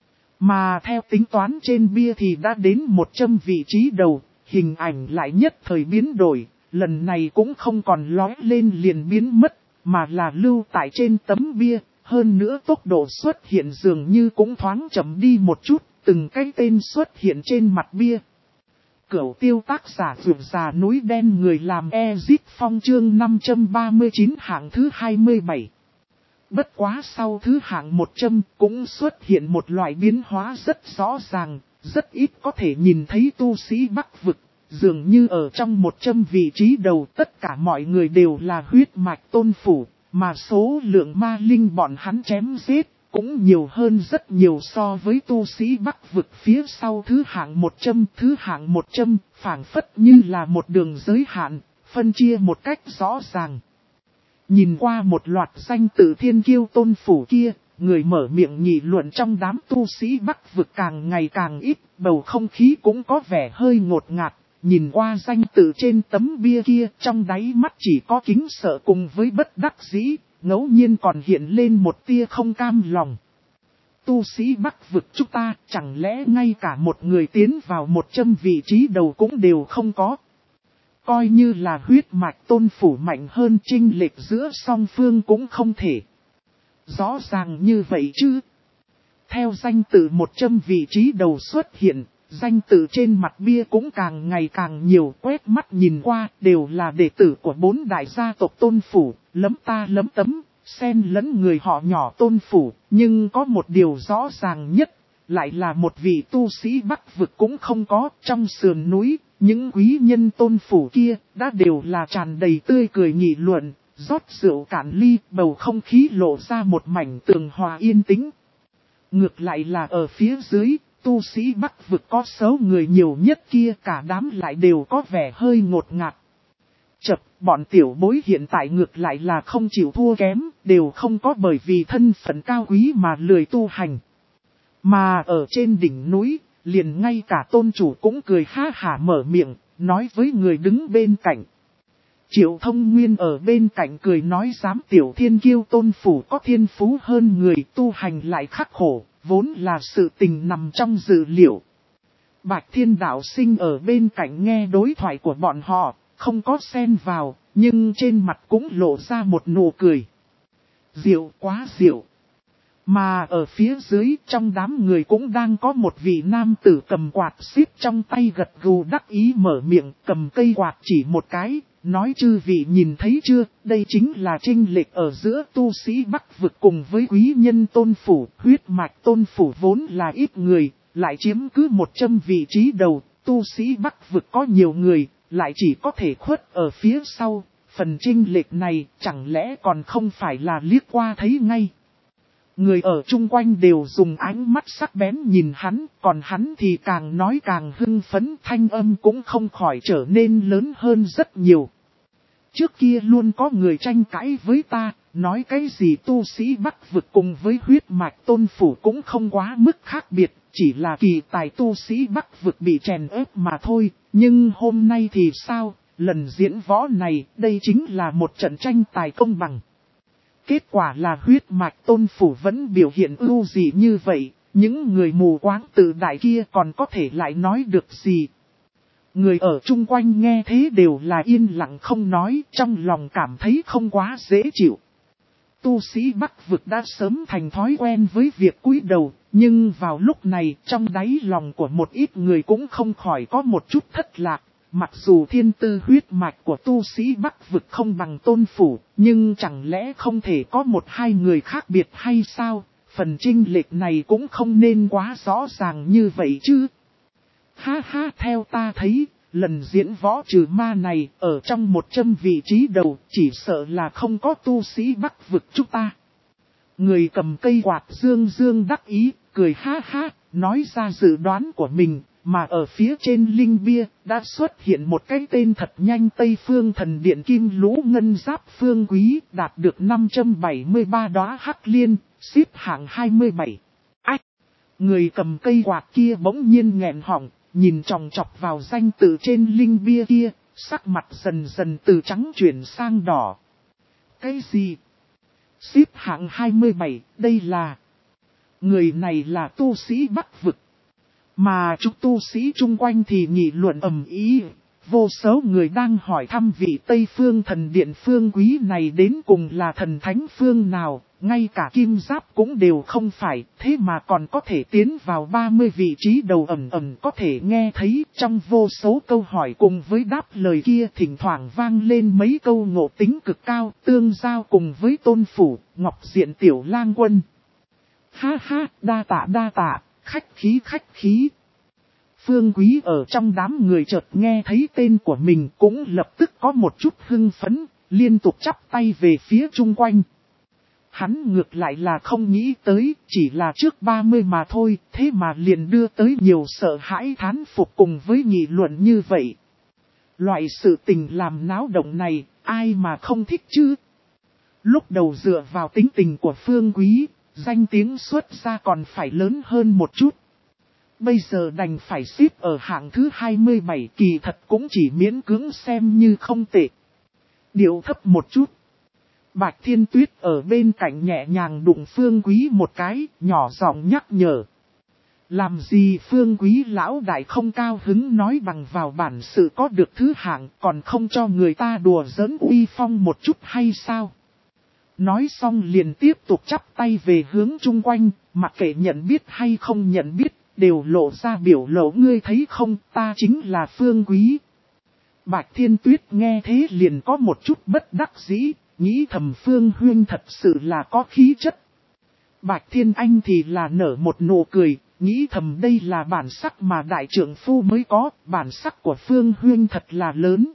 Mà theo tính toán trên bia thì đã đến một trăm vị trí đầu, hình ảnh lại nhất thời biến đổi, lần này cũng không còn lói lên liền biến mất, mà là lưu tại trên tấm bia, hơn nữa tốc độ xuất hiện dường như cũng thoáng chậm đi một chút, từng cái tên xuất hiện trên mặt bia. Cửu tiêu tác giả vượt già núi đen người làm Ezit Phong chương năm trăm ba mươi chín hạng thứ hai mươi bảy. Bất quá sau thứ hạng một trăm cũng xuất hiện một loại biến hóa rất rõ ràng, rất ít có thể nhìn thấy tu sĩ Bắc vực, dường như ở trong một trăm vị trí đầu tất cả mọi người đều là huyết mạch tôn phủ, mà số lượng ma linh bọn hắn chém giết cũng nhiều hơn rất nhiều so với tu sĩ Bắc vực phía sau thứ hạng một trăm, thứ hạng một trăm phảng phất như là một đường giới hạn, phân chia một cách rõ ràng. Nhìn qua một loạt danh tự thiên kiêu tôn phủ kia, người mở miệng nghị luận trong đám tu sĩ Bắc vực càng ngày càng ít, bầu không khí cũng có vẻ hơi ngột ngạt, nhìn qua danh tự trên tấm bia kia, trong đáy mắt chỉ có kính sợ cùng với bất đắc dĩ, ngẫu nhiên còn hiện lên một tia không cam lòng. Tu sĩ Bắc vực chúng ta, chẳng lẽ ngay cả một người tiến vào một trăm vị trí đầu cũng đều không có. Coi như là huyết mạch tôn phủ mạnh hơn, chênh lệch giữa song phương cũng không thể. Rõ ràng như vậy chứ. Theo danh tự một trăm vị trí đầu xuất hiện, danh tự trên mặt bia cũng càng ngày càng nhiều, quét mắt nhìn qua đều là đệ tử của bốn đại gia tộc tôn phủ, lấm ta lấm tấm, xen lẫn người họ nhỏ tôn phủ, nhưng có một điều rõ ràng nhất, lại là một vị tu sĩ Bắc vực cũng không có. Trong sườn núi, những quý nhân tôn phủ kia đã đều là tràn đầy tươi cười nghị luận, rót rượu cạn ly, bầu không khí lộ ra một mảnh tường hòa yên tĩnh. Ngược lại là ở phía dưới, tu sĩ Bắc vực có số người nhiều nhất kia, cả đám lại đều có vẻ hơi ngột ngạt. Chập, bọn tiểu bối hiện tại ngược lại là không chịu thua kém, đều không có bởi vì thân phận cao quý mà lười tu hành. Mà ở trên đỉnh núi, liền ngay cả tôn chủ cũng cười ha hả mở miệng, nói với người đứng bên cạnh. Triệu Thông Nguyên ở bên cạnh cười nói, dám tiểu thiên kiêu tôn phủ có thiên phú hơn người, tu hành lại khắc khổ, vốn là sự tình nằm trong dự liệu. Bạch Thiên Đạo Sinh ở bên cạnh nghe đối thoại của bọn họ, không có xen vào, nhưng trên mặt cũng lộ ra một nụ cười. Diệu quá diệu. Mà ở phía dưới, trong đám người cũng đang có một vị nam tử cầm quạt xíp trong tay, gật gù đắc ý mở miệng, cầm cây quạt chỉ một cái, nói: chư vị nhìn thấy chưa, đây chính là chênh lệch ở giữa tu sĩ Bắc vực cùng với quý nhân tôn phủ. Huyết mạch tôn phủ vốn là ít người, lại chiếm cứ một trăm vị trí đầu, tu sĩ Bắc vực có nhiều người, lại chỉ có thể khuất ở phía sau. Phần chênh lệch này chẳng lẽ còn không phải là liếc qua thấy ngay. Người ở chung quanh đều dùng ánh mắt sắc bén nhìn hắn, còn hắn thì càng nói càng hưng phấn, thanh âm cũng không khỏi trở nên lớn hơn rất nhiều. Trước kia luôn có người tranh cãi với ta, nói cái gì tu sĩ Bắc vực cùng với huyết mạch tôn phủ cũng không quá mức khác biệt, chỉ là kỳ tài tu sĩ Bắc vực bị chèn ép mà thôi. Nhưng hôm nay thì sao, lần diễn võ này, đây chính là một trận tranh tài công bằng. Kết quả là huyết mạch tôn phủ vẫn biểu hiện ưu dị như vậy, những người mù quáng tự đại kia còn có thể lại nói được gì. Người ở chung quanh nghe thế đều là yên lặng không nói, trong lòng cảm thấy không quá dễ chịu. Tu sĩ Bắc vực đã sớm thành thói quen với việc cúi đầu, nhưng vào lúc này trong đáy lòng của một ít người cũng không khỏi có một chút thất lạc. Mặc dù thiên tư huyết mạch của tu sĩ Bắc vực không bằng tôn phủ, nhưng chẳng lẽ không thể có một hai người khác biệt hay sao? Phần chênh lệch này cũng không nên quá rõ ràng như vậy chứ. Ha ha, theo ta thấy, lần diễn võ trừ ma này, ở trong một trăm vị trí đầu, chỉ sợ là không có tu sĩ Bắc vực chúng ta. Người cầm cây quạt dương dương đắc ý, cười ha ha, nói ra dự đoán của mình. Mà ở phía trên linh bia, đã xuất hiện một cái tên thật nhanh: Tây Phương Thần Điện Kim Lũ Ngân Giáp Phương Quý, đạt được năm trăm bảy mươi ba đóa hắc liên, xếp hạng hai mươi bảy. Ách! Người cầm cây quạt kia bỗng nhiên nghẹn họng, nhìn chòng chọc vào danh tự trên linh bia kia, sắc mặt dần dần từ trắng chuyển sang đỏ. Cái gì? Xếp hạng hai mươi bảy, đây là... Người này là tu sĩ Bắc vực. Mà chúng tu sĩ chung quanh thì nghị luận ầm ĩ, vô số người đang hỏi thăm vị Tây Phương Thần Điện Phương Quý này đến cùng là thần thánh phương nào, ngay cả kim giáp cũng đều không phải, thế mà còn có thể tiến vào ba mươi vị trí đầu. Ẩn ẩn có thể nghe thấy trong vô số câu hỏi cùng với đáp lời kia thỉnh thoảng vang lên mấy câu ngộ tính cực cao, tương giao cùng với tôn phủ, ngọc diện tiểu lang quân. Ha ha, đa tạ đa tạ. Khách khí khách khí. Phương Quý ở trong đám người chợt nghe thấy tên của mình cũng lập tức có một chút hưng phấn, liên tục chắp tay về phía chung quanh. Hắn ngược lại là không nghĩ tới, chỉ là trước ba mươi mà thôi, thế mà liền đưa tới nhiều sợ hãi thán phục cùng với nghị luận như vậy. Loại sự tình làm náo động này, ai mà không thích chứ? Lúc đầu dựa vào tính tình của Phương Quý, danh tiếng xuất ra còn phải lớn hơn một chút. Bây giờ đành phải xếp ở hạng thứ hai mươi bảy, kỳ thật cũng chỉ miễn cưỡng xem như không tệ. Điệu thấp một chút. Bạch Thiên Tuyết ở bên cạnh nhẹ nhàng đụng Phương Quý một cái, nhỏ giọng nhắc nhở. Làm gì Phương Quý lão đại không cao hứng nói bằng vào bản sự có được thứ hạng, còn không cho người ta đùa giỡn uy phong một chút hay sao? Nói xong liền tiếp tục chắp tay về hướng chung quanh, mặc kệ nhận biết hay không nhận biết, đều lộ ra biểu lộ ngươi thấy không, ta chính là Phương Quý. Bạch Thiên Tuyết nghe thế liền có một chút bất đắc dĩ, nghĩ thầm Phương Huyên thật sự là có khí chất. Bạch Thiên Anh thì là nở một nụ cười, nghĩ thầm đây là bản sắc mà đại trưởng phu mới có, bản sắc của Phương Huyên thật là lớn.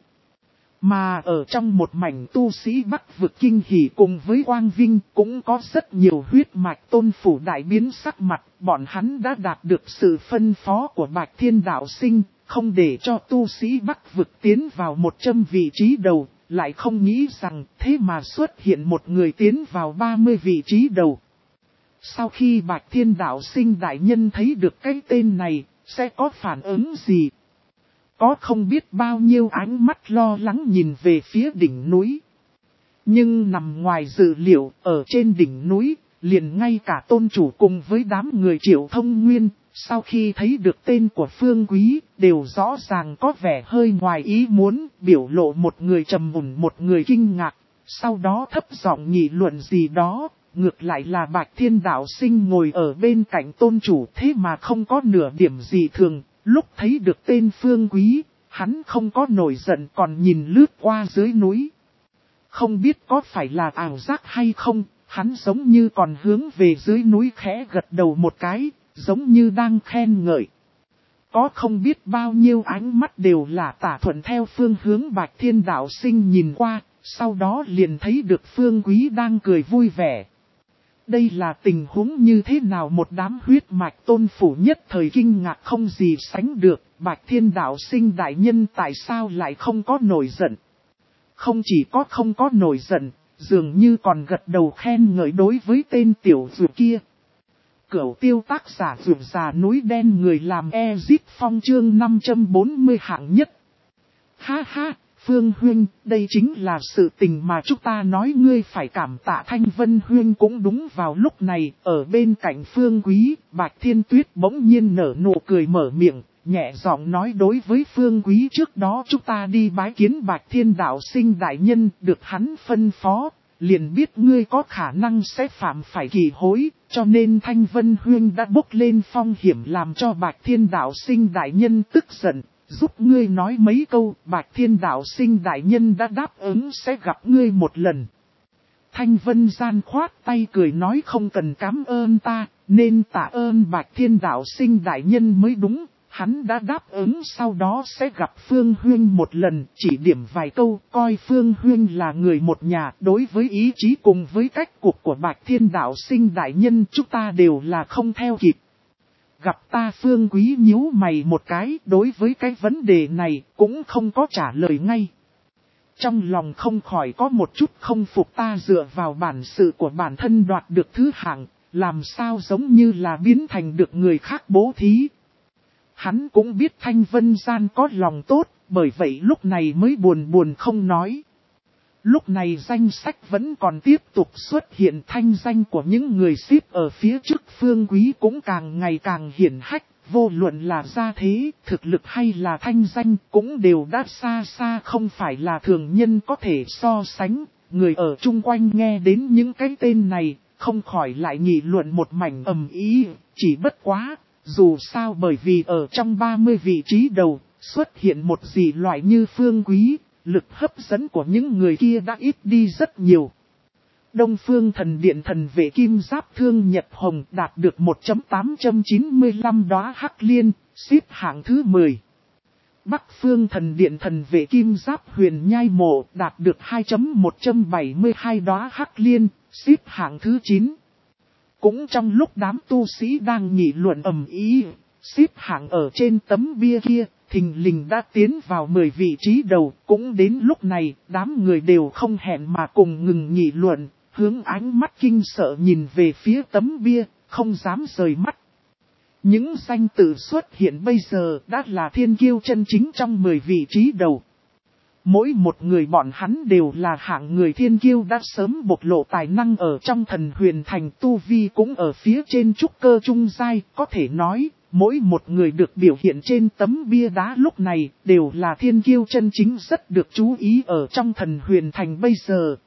Mà ở trong một mảnh tu sĩ Bắc vực kinh hỉ cùng với Quang Vinh cũng có rất nhiều huyết mạch tôn phủ đại biến sắc mặt, bọn hắn đã đạt được sự phân phó của Bạch Thiên Đạo Sinh, không để cho tu sĩ Bắc vực tiến vào một trăm vị trí đầu, lại không nghĩ rằng thế mà xuất hiện một người tiến vào ba mươi vị trí đầu. Sau khi Bạch Thiên Đạo Sinh đại nhân thấy được cái tên này, sẽ có phản ứng gì? Có không biết bao nhiêu ánh mắt lo lắng nhìn về phía đỉnh núi. Nhưng nằm ngoài dự liệu, ở trên đỉnh núi, liền ngay cả tôn chủ cùng với đám người Triệu Thông Nguyên, sau khi thấy được tên của Phương Quý, đều rõ ràng có vẻ hơi ngoài ý muốn, biểu lộ một người trầm mùn một người kinh ngạc, sau đó thấp giọng nghị luận gì đó. Ngược lại là Bạch Thiên Đạo Sinh ngồi ở bên cạnh tôn chủ thế mà không có nửa điểm gì thường. Lúc thấy được tên Phương Quý, hắn không có nổi giận còn nhìn lướt qua dưới núi. Không biết có phải là ảo giác hay không, hắn giống như còn hướng về dưới núi khẽ gật đầu một cái, giống như đang khen ngợi. Có không biết bao nhiêu ánh mắt đều là tả thuận theo phương hướng Bạch Thiên Đạo Sinh nhìn qua, sau đó liền thấy được Phương Quý đang cười vui vẻ. Đây là tình huống như thế nào một đám huyết mạch tôn phủ nhất thời kinh ngạc không gì sánh được, Bạch Thiên Đạo Sinh đại nhân tại sao lại không có nổi giận. Không chỉ có không có nổi giận, dường như còn gật đầu khen ngợi đối với tên tiểu dược kia. Cửu tiêu tác giả dược già núi đen người làm Ezit Phong chương năm trăm bốn mươi hạng nhất. Ha ha! Phương Huyên, đây chính là sự tình mà chúng ta nói ngươi phải cảm tạ Thanh Vân Huyên cũng đúng vào lúc này, ở bên cạnh Phương Quý, Bạch Thiên Tuyết bỗng nhiên nở nụ cười mở miệng, nhẹ giọng nói đối với Phương Quý trước đó chúng ta đi bái kiến Bạch Thiên Đạo Sinh đại nhân, được hắn phân phó, liền biết ngươi có khả năng sẽ phạm phải kỳ hối, cho nên Thanh Vân Huyên đã bốc lên phong hiểm làm cho Bạch Thiên Đạo Sinh đại nhân tức giận. Giúp ngươi nói mấy câu, Bạch Thiên Đạo Sinh đại nhân đã đáp ứng sẽ gặp ngươi một lần. Thanh Vân gian khoát tay cười nói không cần cảm ơn ta, nên tạ ơn Bạch Thiên Đạo Sinh đại nhân mới đúng. Hắn đã đáp ứng sau đó sẽ gặp Phương Huyên một lần, chỉ điểm vài câu, coi Phương Huyên là người một nhà. Đối với ý chí cùng với cách cuộc của Bạch Thiên Đạo Sinh đại nhân chúng ta đều là không theo kịp. Gặp ta Phương Quý nhíu mày một cái, đối với cái vấn đề này cũng không có trả lời ngay. Trong lòng không khỏi có một chút không phục ta dựa vào bản sự của bản thân đoạt được thứ hạng, làm sao giống như là biến thành được người khác bố thí. Hắn cũng biết Thanh Vân Gian có lòng tốt, bởi vậy lúc này mới buồn buồn không nói. Lúc này danh sách vẫn còn tiếp tục xuất hiện, thanh danh của những người xếp ở phía trước Phương Quý cũng càng ngày càng hiển hách, vô luận là gia thế, thực lực hay là thanh danh cũng đều đã xa xa không phải là thường nhân có thể so sánh. Người ở chung quanh nghe đến những cái tên này, không khỏi lại nghị luận một mảnh ầm ý, chỉ bất quá, dù sao bởi vì ở trong ba mươi vị trí đầu, xuất hiện một dị loại như Phương Quý. Lực hấp dẫn của những người kia đã ít đi rất nhiều. Đông Phương Thần Điện thần vệ kim giáp thương Nhật Hồng đạt được một phẩy tám chín lăm đóa hắc liên, xếp hạng thứ mười. Bắc Phương Thần Điện thần vệ kim giáp huyền nhai mộ đạt được hai phẩy một bảy hai đóa hắc liên, xếp hạng thứ chín. Cũng trong lúc đám tu sĩ đang nghị luận ầm ĩ, xếp hạng ở trên tấm bia kia, thình lình đã tiến vào mười vị trí đầu, cũng đến lúc này, đám người đều không hẹn mà cùng ngừng nghị luận, hướng ánh mắt kinh sợ nhìn về phía tấm bia, không dám rời mắt. Những danh tự xuất hiện bây giờ đã là thiên kiêu chân chính trong mười vị trí đầu. Mỗi một người bọn hắn đều là hạng người thiên kiêu đã sớm bộc lộ tài năng ở trong thần huyền thành, tu vi cũng ở phía trên trúc cơ trung giai. Có thể nói, mỗi một người được biểu hiện trên tấm bia đá lúc này đều là thiên kiêu chân chính rất được chú ý ở trong thần huyền thành bây giờ.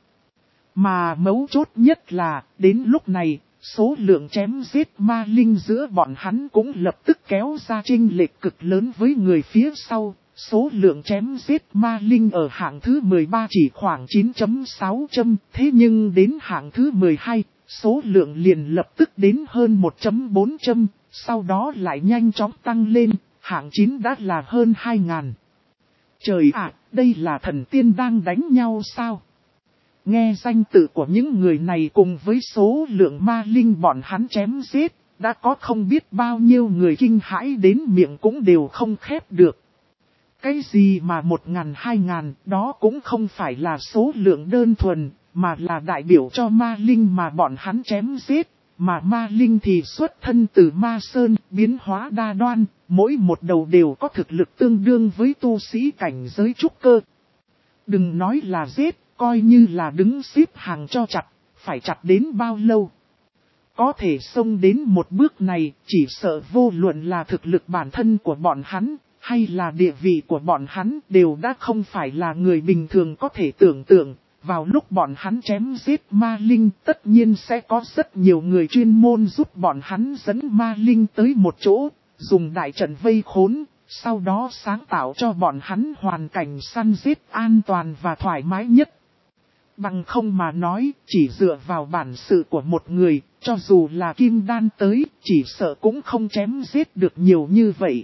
Mà mấu chốt nhất là, đến lúc này, số lượng chém giết ma linh giữa bọn hắn cũng lập tức kéo ra chênh lệch cực lớn với người phía sau. Số lượng chém giết ma linh ở hạng thứ mười ba chỉ khoảng chín phẩy sáu chấm, thế nhưng đến hạng thứ mười hai, số lượng liền lập tức đến hơn một phẩy bốn chấm, sau đó lại nhanh chóng tăng lên, hạng chín đã là hơn hai nghìn. Trời ạ, đây là thần tiên đang đánh nhau sao? Nghe danh tự của những người này cùng với số lượng ma linh bọn hắn chém giết, đã có không biết bao nhiêu người kinh hãi đến miệng cũng đều không khép được. Cái gì mà một ngàn hai ngàn, đó cũng không phải là số lượng đơn thuần, mà là đại biểu cho ma linh mà bọn hắn chém giết. Mà ma linh thì xuất thân từ ma sơn, biến hóa đa đoan, mỗi một đầu đều có thực lực tương đương với tu sĩ cảnh giới trúc cơ. Đừng nói là giết, coi như là đứng xếp hàng cho chặt, phải chặt đến bao lâu. Có thể xông đến một bước này, chỉ sợ vô luận là thực lực bản thân của bọn hắn, hay là địa vị của bọn hắn đều đã không phải là người bình thường có thể tưởng tượng. Vào lúc bọn hắn chém giết ma linh, tất nhiên sẽ có rất nhiều người chuyên môn giúp bọn hắn dẫn ma linh tới một chỗ, dùng đại trận vây khốn, sau đó sáng tạo cho bọn hắn hoàn cảnh săn giết an toàn và thoải mái nhất. Bằng không mà nói, chỉ dựa vào bản sự của một người, cho dù là kim đan tới, chỉ sợ cũng không chém giết được nhiều như vậy.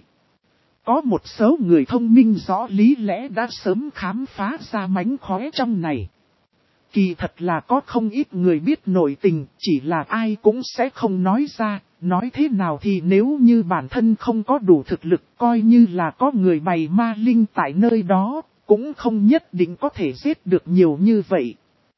Có một số người thông minh rõ lý lẽ đã sớm khám phá ra mánh khóe trong này. Kỳ thật là có không ít người biết nội tình, chỉ là ai cũng sẽ không nói ra, nói thế nào thì nếu như bản thân không có đủ thực lực, coi như là có người bày ma linh tại nơi đó, cũng không nhất định có thể giết được nhiều như vậy.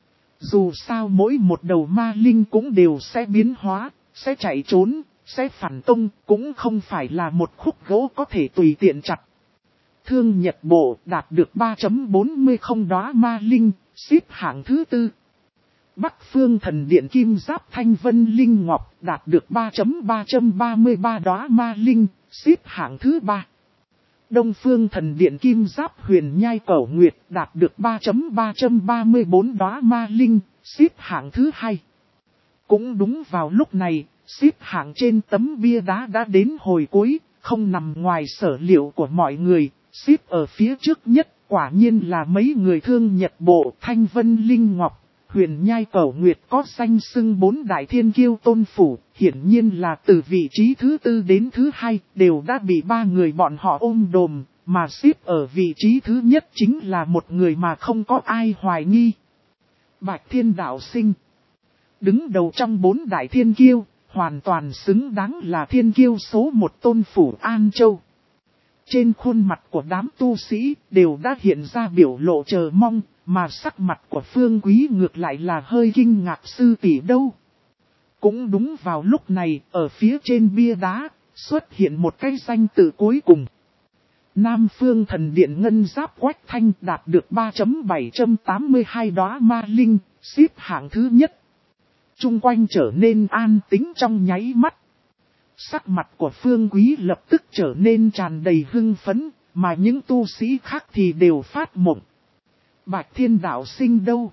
Dù sao mỗi một đầu ma linh cũng đều sẽ biến hóa, sẽ chạy trốn, sẽ phản công, cũng không phải là một khúc gỗ có thể tùy tiện chặt. Thương Nhật Bộ đạt được ba phẩy bốn mươi không đóa ma linh, xếp hạng thứ tư. Bắc Phương Thần Điện Kim Giáp Thanh Vân Linh Ngọc đạt được ba phẩy ba ba mươi ba đóa ma linh, xếp hạng thứ ba. Đông Phương Thần Điện Kim Giáp Huyền Nhai Cẩu Nguyệt đạt được ba phẩy ba ba mươi bốn đóa ma linh, xếp hạng thứ hai. Cũng đúng vào lúc này, xếp hạng trên tấm bia đá đã đến hồi cuối, không nằm ngoài sở liệu của mọi người, xếp ở phía trước nhất. Quả nhiên là mấy người Thương Nhật Bộ, Thanh Vân Linh Ngọc, Huyền Nhai Cẩu Nguyệt có danh xưng bốn đại thiên kiêu tôn phủ, hiển nhiên là từ vị trí thứ tư đến thứ hai, đều đã bị ba người bọn họ ôm đồm, mà xếp ở vị trí thứ nhất chính là một người mà không có ai hoài nghi. Bạch Thiên Đạo Sinh, đứng đầu trong bốn đại thiên kiêu, hoàn toàn xứng đáng là thiên kiêu số một tôn phủ An Châu. Trên khuôn mặt của đám tu sĩ đều đã hiện ra biểu lộ chờ mong, mà sắc mặt của Phương Quý ngược lại là hơi kinh ngạc sư tỷ đâu. Cũng đúng vào lúc này, ở phía trên bia đá, xuất hiện một cái danh tự cuối cùng. Nam Phương Thần Điện Ngân Giáp Quách Thanh đạt được ba phẩy bảy tám mươi hai đóa ma linh, xếp hạng thứ nhất. Trung quanh trở nên an tĩnh trong nháy mắt. Sắc mặt của Phương Quý lập tức trở nên tràn đầy hưng phấn, mà những tu sĩ khác thì đều phát mộng. Bạch Thiên Đạo Sinh đâu?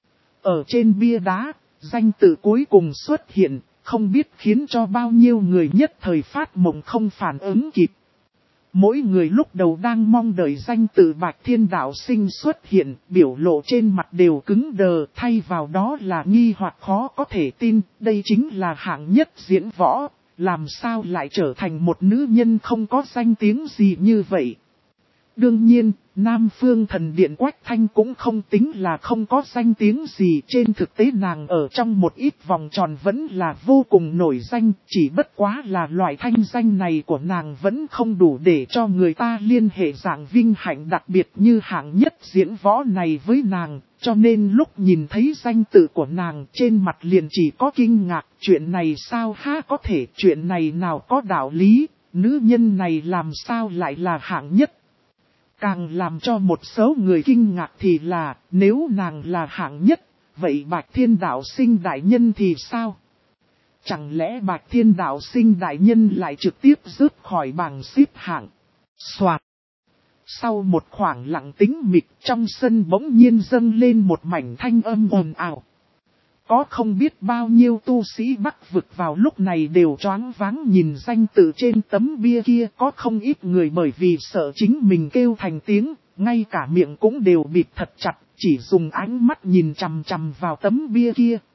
Ở trên bia đá, danh tự cuối cùng xuất hiện, không biết khiến cho bao nhiêu người nhất thời phát mộng không phản ứng kịp. Mỗi người lúc đầu đang mong đợi danh tự Bạch Thiên Đạo Sinh xuất hiện, biểu lộ trên mặt đều cứng đờ, thay vào đó là nghi hoặc khó có thể tin, đây chính là hạng nhất diễn võ. Làm sao lại trở thành một nữ nhân không có danh tiếng gì như vậy? Đương nhiên, Nam Phương Thần Điện Quách Thanh cũng không tính là không có danh tiếng gì. Trên thực tế nàng ở trong một ít vòng tròn vẫn là vô cùng nổi danh. Chỉ bất quá là loại thanh danh này của nàng vẫn không đủ để cho người ta liên hệ dạng vinh hạnh đặc biệt như hạng nhất diễn võ này với nàng. Cho nên lúc nhìn thấy danh tự của nàng trên mặt liền chỉ có kinh ngạc. Chuyện này sao há có thể, chuyện này nào có đạo lý, nữ nhân này làm sao lại là hạng nhất. Càng làm cho một số người kinh ngạc thì là, nếu nàng là hạng nhất, vậy Bạch Thiên Đạo Sinh đại nhân thì sao? Chẳng lẽ Bạch Thiên Đạo Sinh đại nhân lại trực tiếp rớt khỏi bảng xếp hạng? Soạt! Sau một khoảng lặng tĩnh mịch, trong sân bỗng nhiên dâng lên một mảnh thanh âm ồn ào. Có không biết bao nhiêu tu sĩ Bắc vực vào lúc này đều choáng váng nhìn danh tự trên tấm bia kia. Có không ít người bởi vì sợ chính mình kêu thành tiếng, ngay cả miệng cũng đều bịt thật chặt, chỉ dùng ánh mắt nhìn chằm chằm vào tấm bia kia.